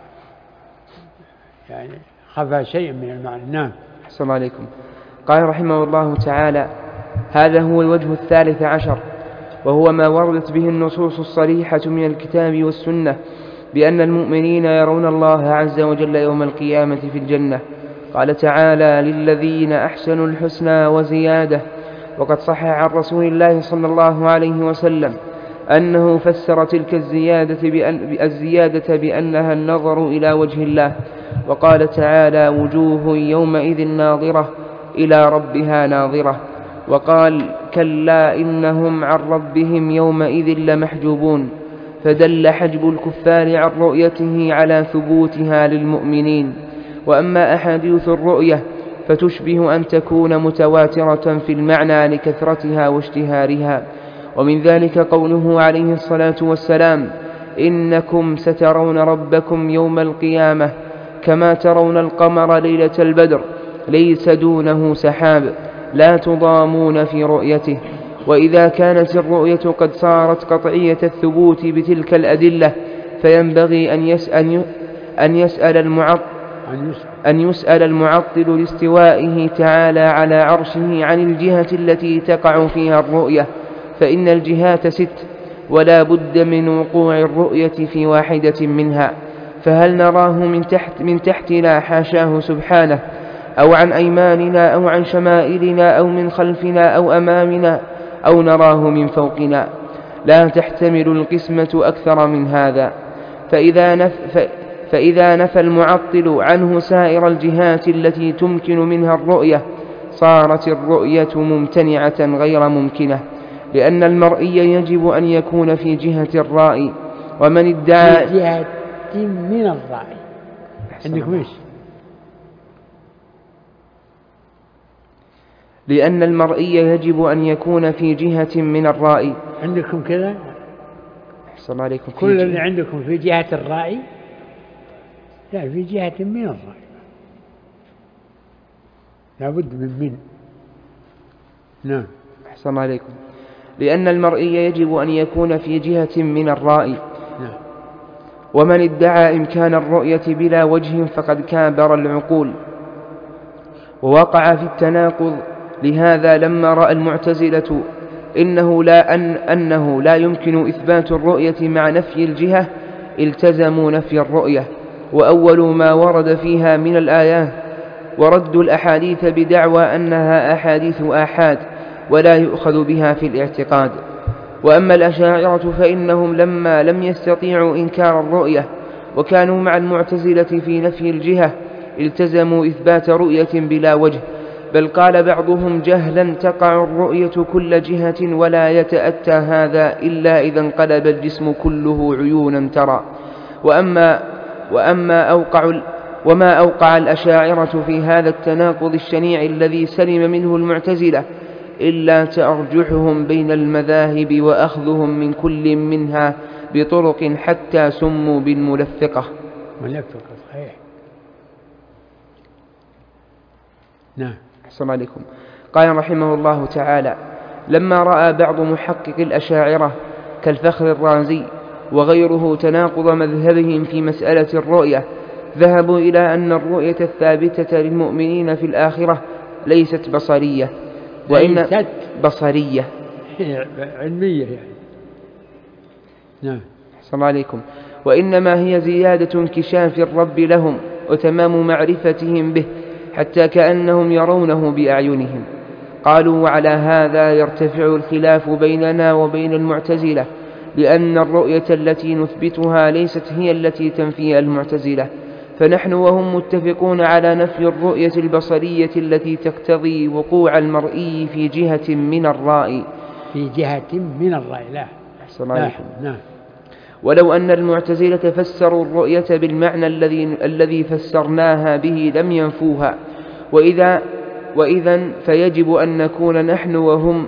B: يعني خفى شيء من المعنى. نعم.
A: السلام عليكم. قال رحمه الله تعالى: هذا هو الوجه الثالث عشر، وهو ما وردت به النصوص الصريحة من الكتاب والسنة بأن المؤمنين يرون الله عز وجل يوم القيامة في الجنة. قال تعالى: للذين أحسنوا الحسنى وزيادة. وقد صح عن رسول الله صلى الله عليه وسلم أنه فسر تلك الزيادة بأن الزيادة بأنها النظر إلى وجه الله، وقال تعالى: وجوه يومئذ ناظرة إلى ربها ناظرة. وقال: كلا إنهم عن ربهم يومئذ لمحجوبون، فدل حجب الكفار عن رؤيته على ثبوتها للمؤمنين. وأما أحاديث الرؤية فتشبه أن تكون متواترة في المعنى لكثرتها واشتهارها، ومن ذلك قوله عليه الصلاة والسلام: إنكم سترون ربكم يوم القيامة كما ترون القمر ليلة البدر ليس دونه سحاب لا تضامون في رؤيته. وإذا كانت الرؤية قد صارت قطعية الثبوت بتلك الأدلة، فينبغي أن يسأل, أن يسأل المعطل أن يسأل المعطل لاستوائه تعالى على عرشه عن الجهة التي تقع فيها الرؤية، فإن الجهات ست، ولا بد من وقوع الرؤية في واحدة منها، فهل نراه من تحت من تحتنا حاشاه سبحانه، أو عن أيماننا أو عن شمائلنا أو من خلفنا أو أمامنا، أو نراه من فوقنا؟ لا تحتمل القسمة أكثر من هذا. فإذا نف فإذا نفى المعطل عنه سائر الجهات التي تمكن منها الرؤية، صارت الرؤية ممتنعة غير ممكنة، لأن المرئي يجب أن يكون في جهة الرائي. ومن ادعى
B: في جهة من الرائي عندكم إيش؟
A: لأن المرئي يجب أن يكون في جهة من الرائي.
B: عندكم كذا؟
A: أحسن عليكم.
B: كل اللي عندكم في جهة الرائي؟ لا، في جهة من الرائي، لا بد من من. نعم.
A: أحسن عليكم. لأن المرئي يجب أن يكون في جهة من الرائي، ومن ادعى إمكان الرؤية بلا وجه فقد كابر العقول ووقع في التناقض. لهذا لما رأى المعتزلة إنه لا, أن أنه لا يمكن إثبات الرؤية مع نفي الجهة التزموا نفي الرؤية، وأول ما ورد فيها من الآيات وردوا الأحاديث بدعوى أنها أحاديث آحاد ولا يؤخذ بها في الاعتقاد. وأما الأشاعرة فإنهم لما لم يستطيعوا إنكار الرؤية وكانوا مع المعتزلة في نفي الجهة التزموا إثبات رؤية بلا وجه، بل قال بعضهم جهلا تقع الرؤية كل جهة ولا يتأتى هذا إلا إذا انقلب الجسم كله عيونا ترى. وأما, وأما أوقع وما أوقع الأشاعرة في هذا التناقض الشنيع الذي سلم منه المعتزلة إلا تأرجحهم بين المذاهب وأخذهم من كل منها بطرق حتى سموا بالملفقة.
B: ملفقة صحيح. نعم.
A: أحسن عليكم. قال رحمه الله تعالى: لما رأى بعض محقق الأشاعرة كالفخر الرازي وغيره تناقض مذهبهم في مسألة الرؤية ذهبوا إلى أن الرؤية الثابتة للمؤمنين في الآخرة ليست بصرية، وإن
B: ليست
A: بصرية
B: علمية يعني. نعم.
A: أحسن عليكم. وإنما هي زيادة انكشاف الرب لهم وتمام معرفتهم به حتى كأنهم يرونه بأعينهم. قالوا: وعلى هذا يرتفع الخلاف بيننا وبين المعتزلة، لأن الرؤية التي نثبتها ليست هي التي تنفيها المعتزلة، فنحن وهم متفقون على نفي الرؤية البصرية التي تقتضي وقوع المرئي في جهة من الرأي.
B: في جهة من الرأي لا.
A: أحسن عليكم.
B: نعم.
A: ولو أن المعتزلة فسروا الرؤية بالمعنى الذي الذي فسرناها به لم ينفوها، وإذا وإذا فيجب أن نكون نحن وهم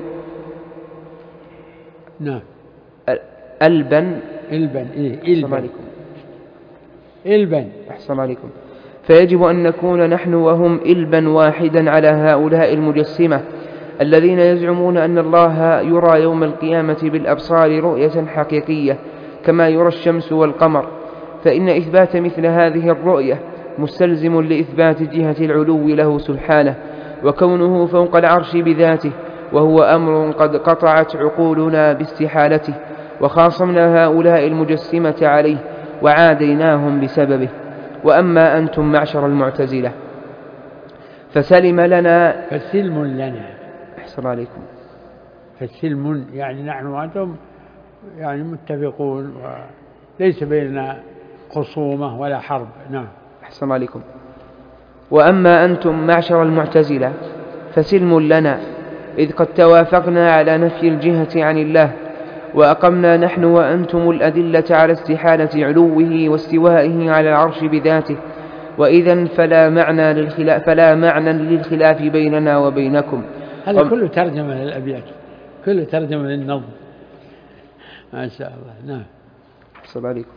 B: نعم
A: ألبا
B: إلبا إيه إلبا
A: عليكم.
B: إلبا
A: أحسن عليكم. فيجب أن نكون نحن وهم إلبا واحدا على هؤلاء المجسمة الذين يزعمون أن الله يرى يوم القيامة بالأبصار رؤية حقيقية كما يرى الشمس والقمر، فإن إثبات مثل هذه الرؤية مستلزم لإثبات جهة العلو له سبحانه وكونه فوق العرش بذاته، وهو أمر قد قطعت عقولنا باستحالته، وخاصمنا هؤلاء المجسمة عليه وعاديناهم بسببه. وأما أنتم معشر المعتزلة فسلم لنا
B: فسلم لنا
A: أحسن عليكم.
B: فسلم يعني نحن وأنتم يعني متفقون وليس بيننا خصومة ولا حرب. نعم.
A: أحسن عليكم. وأما أنتم معشر المعتزلة فسلم لنا، إذ قد توافقنا على نفي الجهة عن الله، وأقمنا نحن وأنتم الأدلة على استحالة علوه واستوائه على العرش بذاته، وإذن فلا معنى للخلاف, فلا معنى للخلاف بيننا وبينكم.
B: هذا و... كله ترجمة للأبيات، كله ترجمة للنظم ما شاء الله. نعم.
A: أحسن عليكم.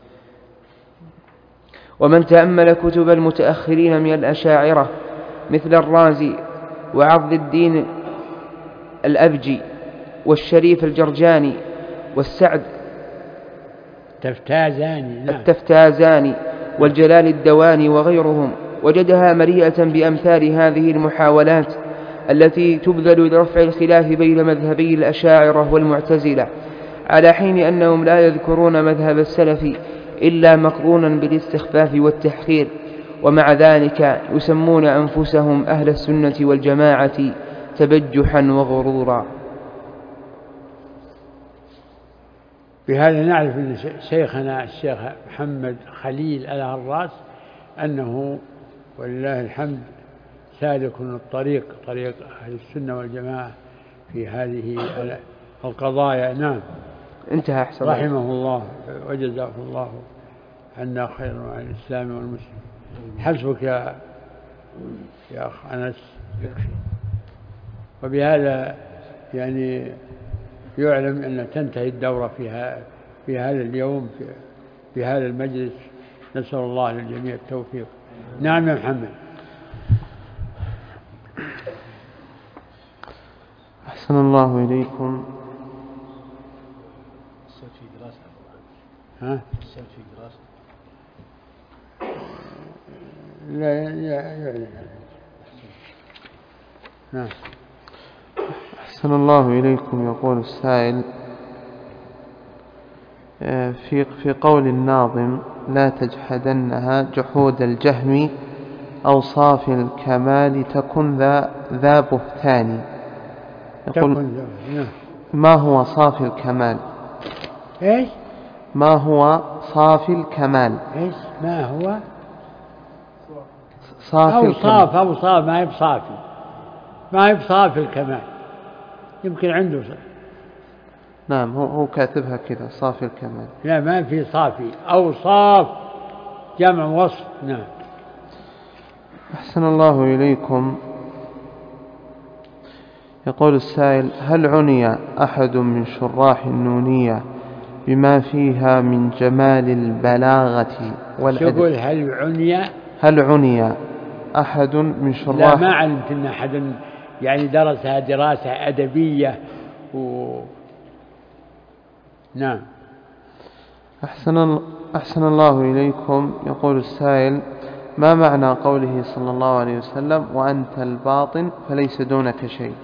A: ومن تأمل كتب المتأخرين من الأشاعرة مثل الرازي وعض الدين الأبجي والشريف الجرجاني والسعد
B: التفتازاني نعم.
A: التفتازاني والجلال الدواني وغيرهم وجدها مليئة بأمثال هذه المحاولات التي تبذل لرفع الخلاف بين مذهبي الأشاعرة والمعتزلة، على حين أنهم لا يذكرون مذهب السلف إلا مقرونا بالاستخفاف والتحقير، ومع ذلك يسمون أنفسهم أهل السنة والجماعة تبجحا وغرورا.
B: بهذا نعرف أن شيخنا الشيخ محمد خليل الهراس أنه ولله الحمد سالك الطريق طريق أهل السنة والجماعة في هذه القضايا. نعم.
A: انتهى. أحسن
B: رحمه الله وجزاه الله عنا خيرا وعن الإسلام والمسلمين. حسبك يا يا أخ أنس يكفي. وبهذا يعني يعلم أن تنتهي الدورة فيها في هذا اليوم في, في هذا المجلس. نسأل الله للجميع التوفيق. نعم يا محمد.
C: أحسن الله إليكم.
D: السلف في دراسة.
B: ها؟
D: السلف في دراسة.
B: لا يعني نعم.
C: أحسن الله إليكم. يقول السائل في في قول الناظم لا تجحدنها جحود الجهم أوصاف الكمال تكن ذا ذا بهتان. يقول ما هو صافي الكمال؟
B: ايش؟
C: ما هو صافي الكمال؟
B: ايش ما هو
C: صافي
B: أوصاف
C: الكمال؟
B: أوصاف ما هي بصافي، ما هي بصافي الكمال، يمكن عنده صافي.
C: نعم هو هو كاتبها كذا صافي الكمال.
B: لا ما في صافي، أوصاف جمع وصف. نعم.
C: أحسن الله إليكم. يقول السائل هل عني أحد من شراح النونية بما فيها من جمال البلاغة والأدب؟
B: يقول هل عني
C: هل عني أحد من شراح؟
B: لا ما علمت أن أحد يعني درسها دراسة أدبية و... نعم.
C: أحسن, أحسن الله إليكم. يقول السائل ما معنى قوله صلى الله عليه وسلم وأنت الباطن فليس دونك شيء؟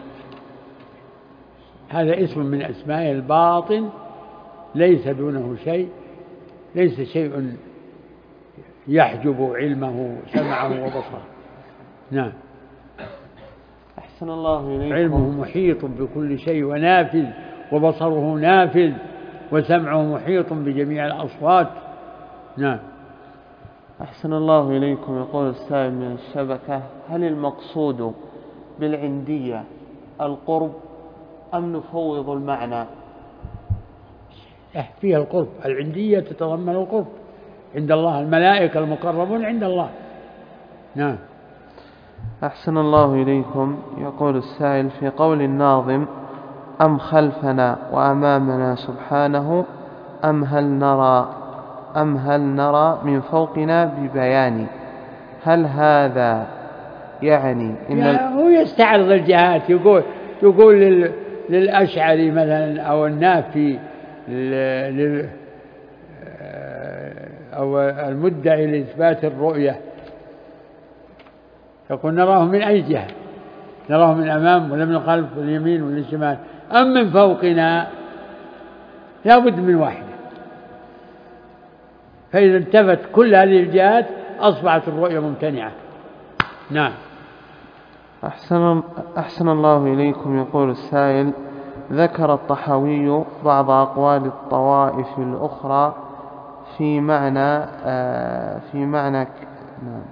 B: هذا اسم من أسماء الباطن، ليس دونه شيء، ليس شيء يحجب علمه سمعه وبصره. نعم.
C: أحسن الله إليكم.
B: علمه محيط بكل شيء ونافذ، وبصره نافذ، وسمعه محيط بجميع الأصوات. نعم.
C: أحسن الله إليكم. يقول السائل من الشبكة هل المقصود بالعندية القرب أم نفوض المعنى؟
B: فيها القرب، العندية تتضمن القرب عند الله، الملائكة المقربون عند الله. نعم.
C: أحسن الله إليكم. يقول السائل في قول الناظم أم خلفنا وأمامنا سبحانه أم هل نرى أم هل نرى من فوقنا ببيان، هل هذا يعني إن
B: يعني هو يستعرض الجهات، يقول يقول لل للأشعري مثلا أو النافي لل أو المدعي لإثبات الرؤية، يقول نراه من أي جهة؟ نراه من الأمام ولا من الخلف ولا اليمين ولا الشمال أم من فوقنا؟ لا بد من واحدة. فإذا انتفت كل هذه الجهات أصبحت الرؤية ممتنعة. نعم.
C: أحسن, أحسن الله إليكم. يقول السائل ذكر الطحاوي بعض أقوال الطوائف الأخرى في معنى في معنى نعم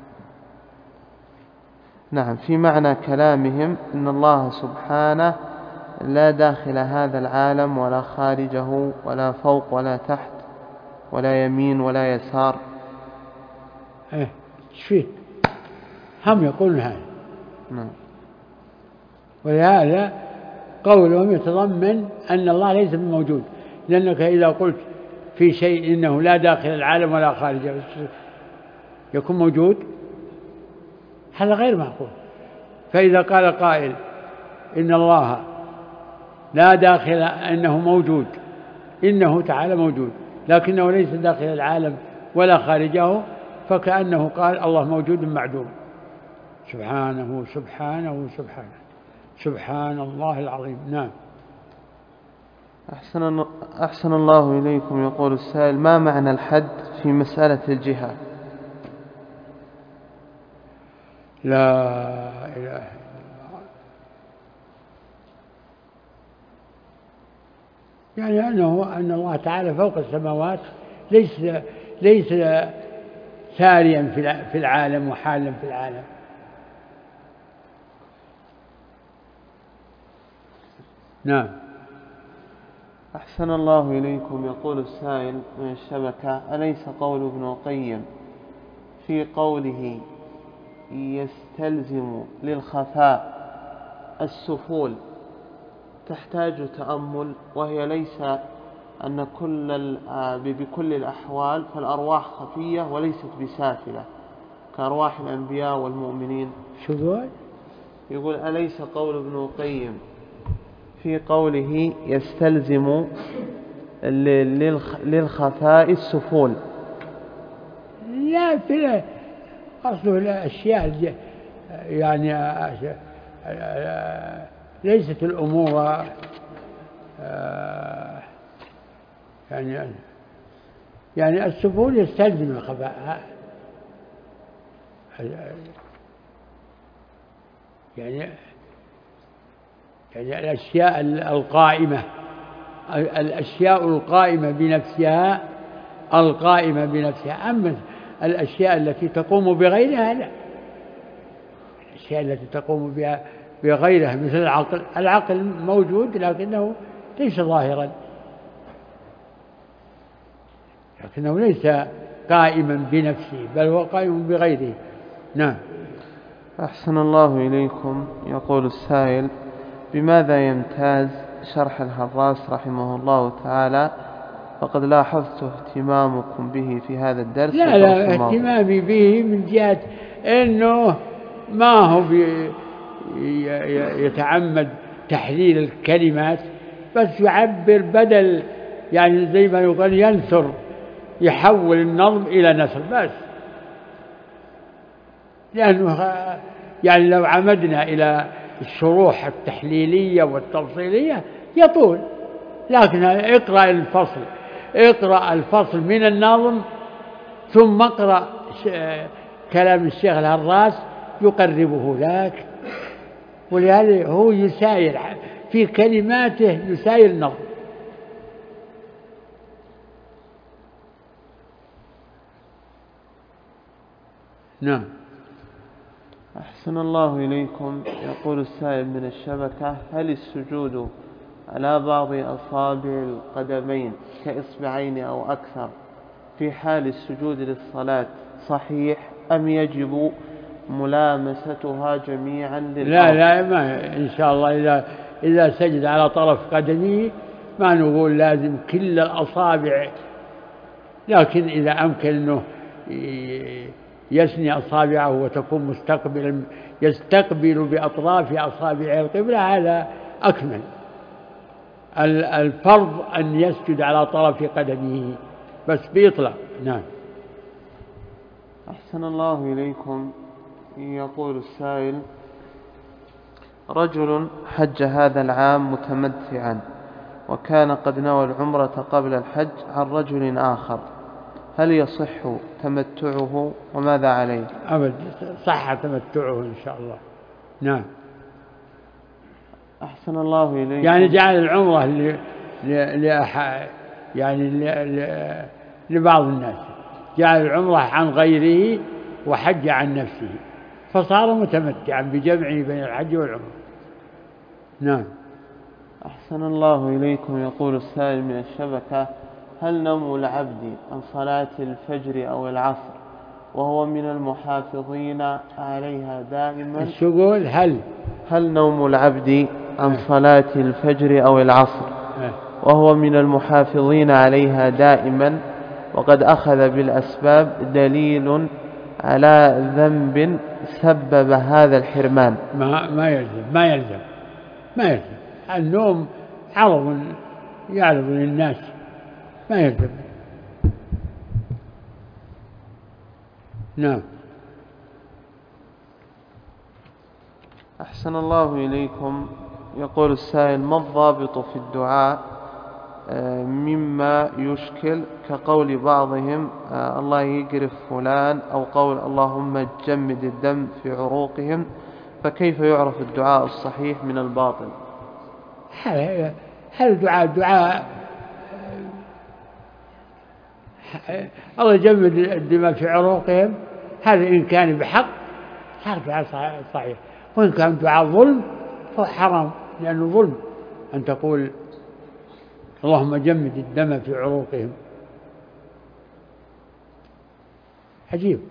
C: نعم في معنى كلامهم إن الله سبحانه لا داخل هذا العالم ولا خارجه ولا فوق ولا تحت ولا يمين ولا يسار.
B: ايه ايش فيه؟ هم يقولون هذا.
C: نعم.
B: ولهذا قولهم يتضمن أن الله ليس بموجود، لأنك إذا قلت في شيء إنه لا داخل العالم ولا خارجه يكون موجود، هذا غير معقول. فإذا قال قائل إن الله لا داخل، إنه موجود، إنه تعالى موجود لكنه ليس داخل العالم ولا خارجه، فكأنه قال الله موجود معدوم. سبحانه سبحانه سبحانه سبحان الله العظيم. نعم.
C: أحسن, أحسن الله إليكم. يقول السائل ما معنى الحد في مسألة الجهة؟
B: لا إله إلا الله. يعني أنه أن الله تعالى فوق السماوات، ليس ليس ساريا في العالم وحالا في العالم. نعم.
C: أحسن الله إليكم. يقول السائل من الشبكة أليس قول ابن القيم في قوله يستلزم للخفاء السفول تحتاج تأمل، وهي ليس أن كل بكل الأحوال فالأرواح خفية وليست بسافلة كأرواح الأنبياء والمؤمنين؟
B: شو يقول؟
C: يقول أليس قول ابن القيم في قوله يستلزم للخفاء السفول.
B: لا، في أصله الأشياء يعني ليست الأمور يعني يعني السفول يستلزم الخفاء. يعني يعني الأشياء القائمة الأشياء القائمة بنفسها القائمة بنفسها. أما الأشياء التي تقوم بغيرها لا. الأشياء التي تقوم بها بغيرها مثل العقل العقل موجود لكنه ليس ظاهرا، لكنه ليس قائما بنفسه بل هو قائم بغيره. نعم.
C: أحسن الله إليكم. يقول السائل: بماذا يمتاز شرح الهراس رحمه الله تعالى؟ فقد لاحظت اهتمامكم به في هذا الدرس.
B: لا لا، اهتمامي به من جهة أنه ما هو يتعمد تحليل الكلمات، بس يعبر بدل يعني زي ما يقول ينثر، يحول النظم إلى نثر بس. لأنه يعني لو عمدنا إلى الشروح التحليلية والتفصيلية يطول، لكن اقرأ الفصل اقرأ الفصل من الناظم ثم اقرأ كلام الشيخ الهراس يقربه لك. ولهذا هو يساير في كلماته، يساير النظم. نعم.
C: أحسن الله إليكم. يقول السائل من الشبكة: هل السجود على بعض أصابع القدمين كإصبعين أو أكثر في حال السجود للصلاة صحيح أم يجب ملامستها جميعا للأرض؟
B: لا لا، ما إن شاء الله إذا إذا سجد على طرف قدمه ما نقول لازم كل الأصابع، لكن إذا أمكن أنه يثني أصابعه وتكون مستقبلا يستقبل بأطراف أصابع القبلة هذا أكمل. الفرض أن يسجد على طرف قدمه بس بإطلاق. نعم.
C: أحسن الله إليكم. يقول السائل: رجل حج هذا العام متمتعا وكان قد نوى العمرة قبل الحج عن رجل آخر، هل يصح تمتعه وماذا عليه؟
B: أبدا صح تمتعه إن شاء الله. نعم.
C: أحسن الله إليكم.
B: يعني جعل العمرة ل... ل... لأح... يعني ل... ل... لبعض الناس، جعل العمرة عن غيره وحج عن نفسه فصار متمتعا بجمعه بين الحج والعمرة. نعم.
C: أحسن الله إليكم. يقول السائل من الشبكة: هل نوم العبد عن صلاة الفجر أو العصر وهو من المحافظين عليها دائما؟
B: الشغل هل
C: هل نوم العبد عن صلاة الفجر أو العصر وهو من المحافظين عليها دائما وقد أخذ بالأسباب دليل على ذنب سبب هذا الحرمان؟
B: ما ما يلزم ما يلزم ما يلزم النوم عرض يعرض للناس، ما يلزم. نعم.
C: أحسن الله إليكم. يقول السائل: ما الضابط في الدعاء مما يشكل كقول بعضهم الله يقرف فلان أو قول اللهم جمد الدم في عروقهم، فكيف يعرف الدعاء الصحيح من الباطل؟
B: هل دعاء دعاء الله يجمد الدماء في عروقهم هذا إن كان بحق صار دعاء صحيح، وإن كان دعاء ظلم فهو حرام، لأنه ظلم أن تقول اللهم جمد الدم في عروقهم. عجيب.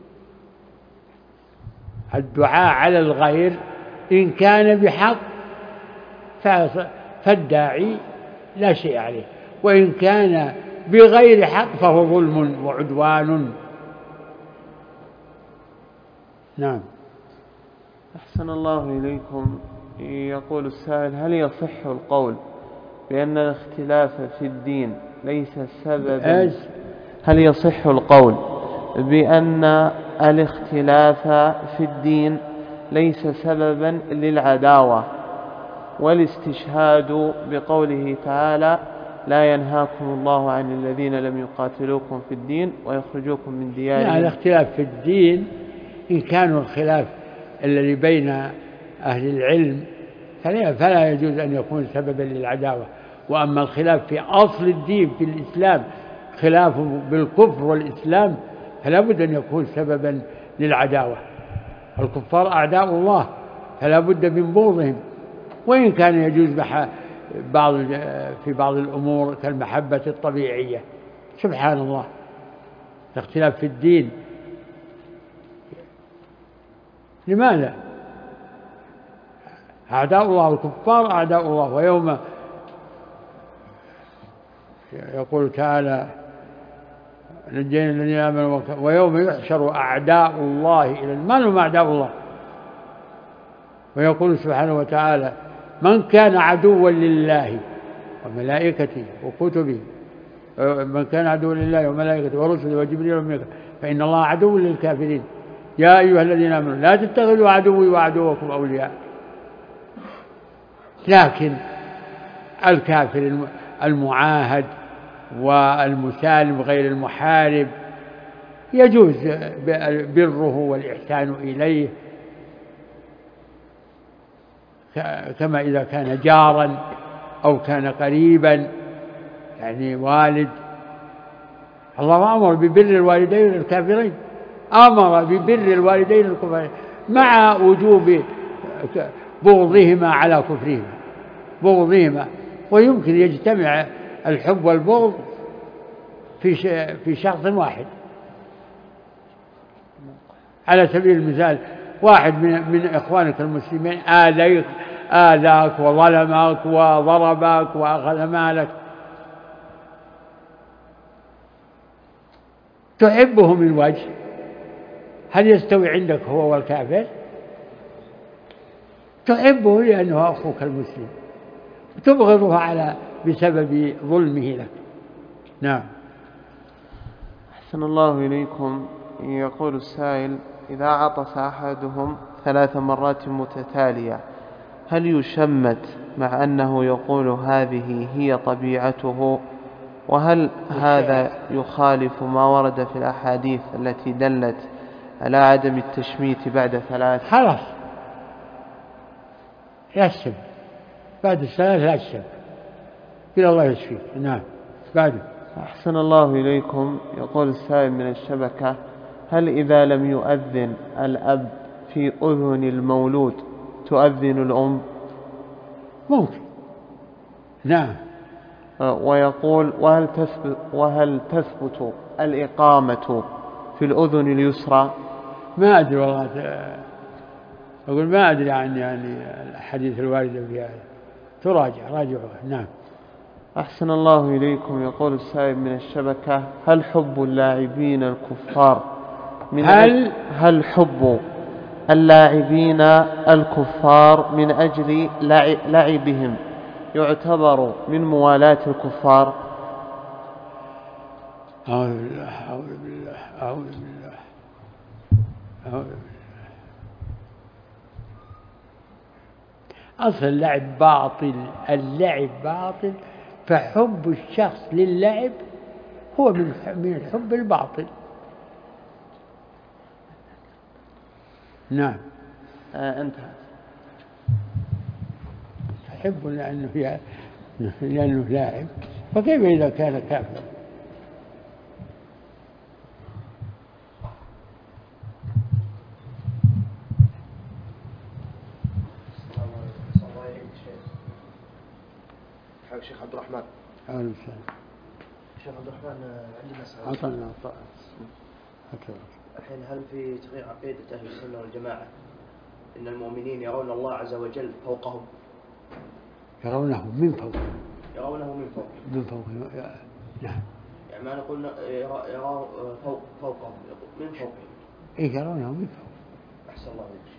B: الدعاء على الغير إن كان بحق فالداعي لا شيء عليه، وإن كان بغير حق فهو ظلم وعدوان. نعم.
C: أحسن الله إليكم. يقول السائل: هل يصح القول بأن الاختلاف في الدين ليس سببا هل يصح القول بأن الاختلاف في الدين ليس سببا للعداوة، والاستشهاد بقوله تعالى: لا ينهاكم الله عن الذين لم يقاتلوكم في الدين ويخرجوكم من ديارهم؟
B: لا، الاختلاف في الدين إن كانوا الخلاف الذي بين أهل العلم فلا يجوز أن يكون سببا للعداوة. وأما الخلاف في أصل الدين في الإسلام، خلاف بالكفر والإسلام، فلا بد أن يكون سببا للعداوة. الكفار أعداء الله، فلا بد من بغضهم، وإن كان يجوز بعض في بعض الأمور كالمحبة الطبيعية. سبحان الله، الاختلاف في الدين لماذا؟ أعداء الله، الكفار أعداء الله. ويوم يقول تعالى: نجينا الذين آمنوا، ويوم يحشر أعداء الله إلى ما هم أعداء الله. ويقول سبحانه وتعالى: من كان عدوا لله وملائكته وكتبه، من كان عدوا لله وملائكته ورسله وجبريل وميكائيل فإن الله عدو للكافرين. يا أيها الذين آمنوا لا تتخذوا عدوي وعدوكم أولياء. لكن الكافر المعاهد والمسالم غير المحارب يجوز بره والإحسان إليه، كما إذا كان جارا أو كان قريبا، يعني والد. الله أمر ببر الوالدين الكافرين، أمر ببر الوالدين الكفرين مع وجوب بغضهما على كفرهما، بغضهما. ويمكن يجتمع الحب والبغض في في شخص واحد. على سبيل المثال، واحد من من إخوانك المسلمين آذيك آذاك وظلمك وضربك وأخذ مالك، تحبه من وجه، هل يستوي عندك هو والكافر؟ تحبه لأنه أخوك المسلم، تبغضه على بسبب ظلمه لك. نعم.
C: أحسن الله إليكم. يقول السائل: إذا عطس أحدهم ثلاث مرات متتالية هل يشمت مع أنه يقول هذه هي طبيعته؟ وهل هذا يخالف ما ورد في الأحاديث التي دلت على عدم التشميت بعد ثلاث؟
B: خلاص يشم بعد الثلاث، لا يشم إلى الله يشفيك. نعم. بعد.
C: أحسن الله إليكم. يقول السائل من الشبكة: هل إذا لم يؤذن الأب في أذن المولود تؤذن الأم؟
B: ممكن. نعم.
C: ويقول: وهل تثبت, وهل تثبت الإقامة في الأذن اليسرى؟
B: ما أدري والله، أقول ما أدري عن يعني الحديث الواردة في هذا، تراجع راجعها. نعم.
C: أحسن الله إليكم. يقول السائل من الشبكة: هل حب اللاعبين الكفار من
B: هل,
C: هل حب اللاعبين الكفار من أجل لعبهم يعتبر من موالاة الكفار؟
B: أعوذ بالله أعوذ بالله أعوذ بالله أعوذ بالله. أصل اللعب باطل، اللعب باطل، فحب الشخص للعب هو من من الحب الباطل. نعم.
C: آه أنت
B: تحب لأنه فيها لأنه لاعب، فكيف إذا كان كافر؟
D: شيخ عبد الرحمن.
B: أهلا وسهلا.
D: شيخ عبد الرحمن، عندي مسألة.
B: عطنا
D: الحين هل في تغيير عقيدة أهل السنة والجماعة إن المؤمنين يرون الله عز وجل فوقهم؟
B: يرونه من فوق.
D: يرونه من فوق.
B: من فوق. نعم.
D: يعني ما نقول يرى يرى فوق فوقهم من فوقهم.
B: إيه، يرونه من فوق.
D: أحسن الله عليك.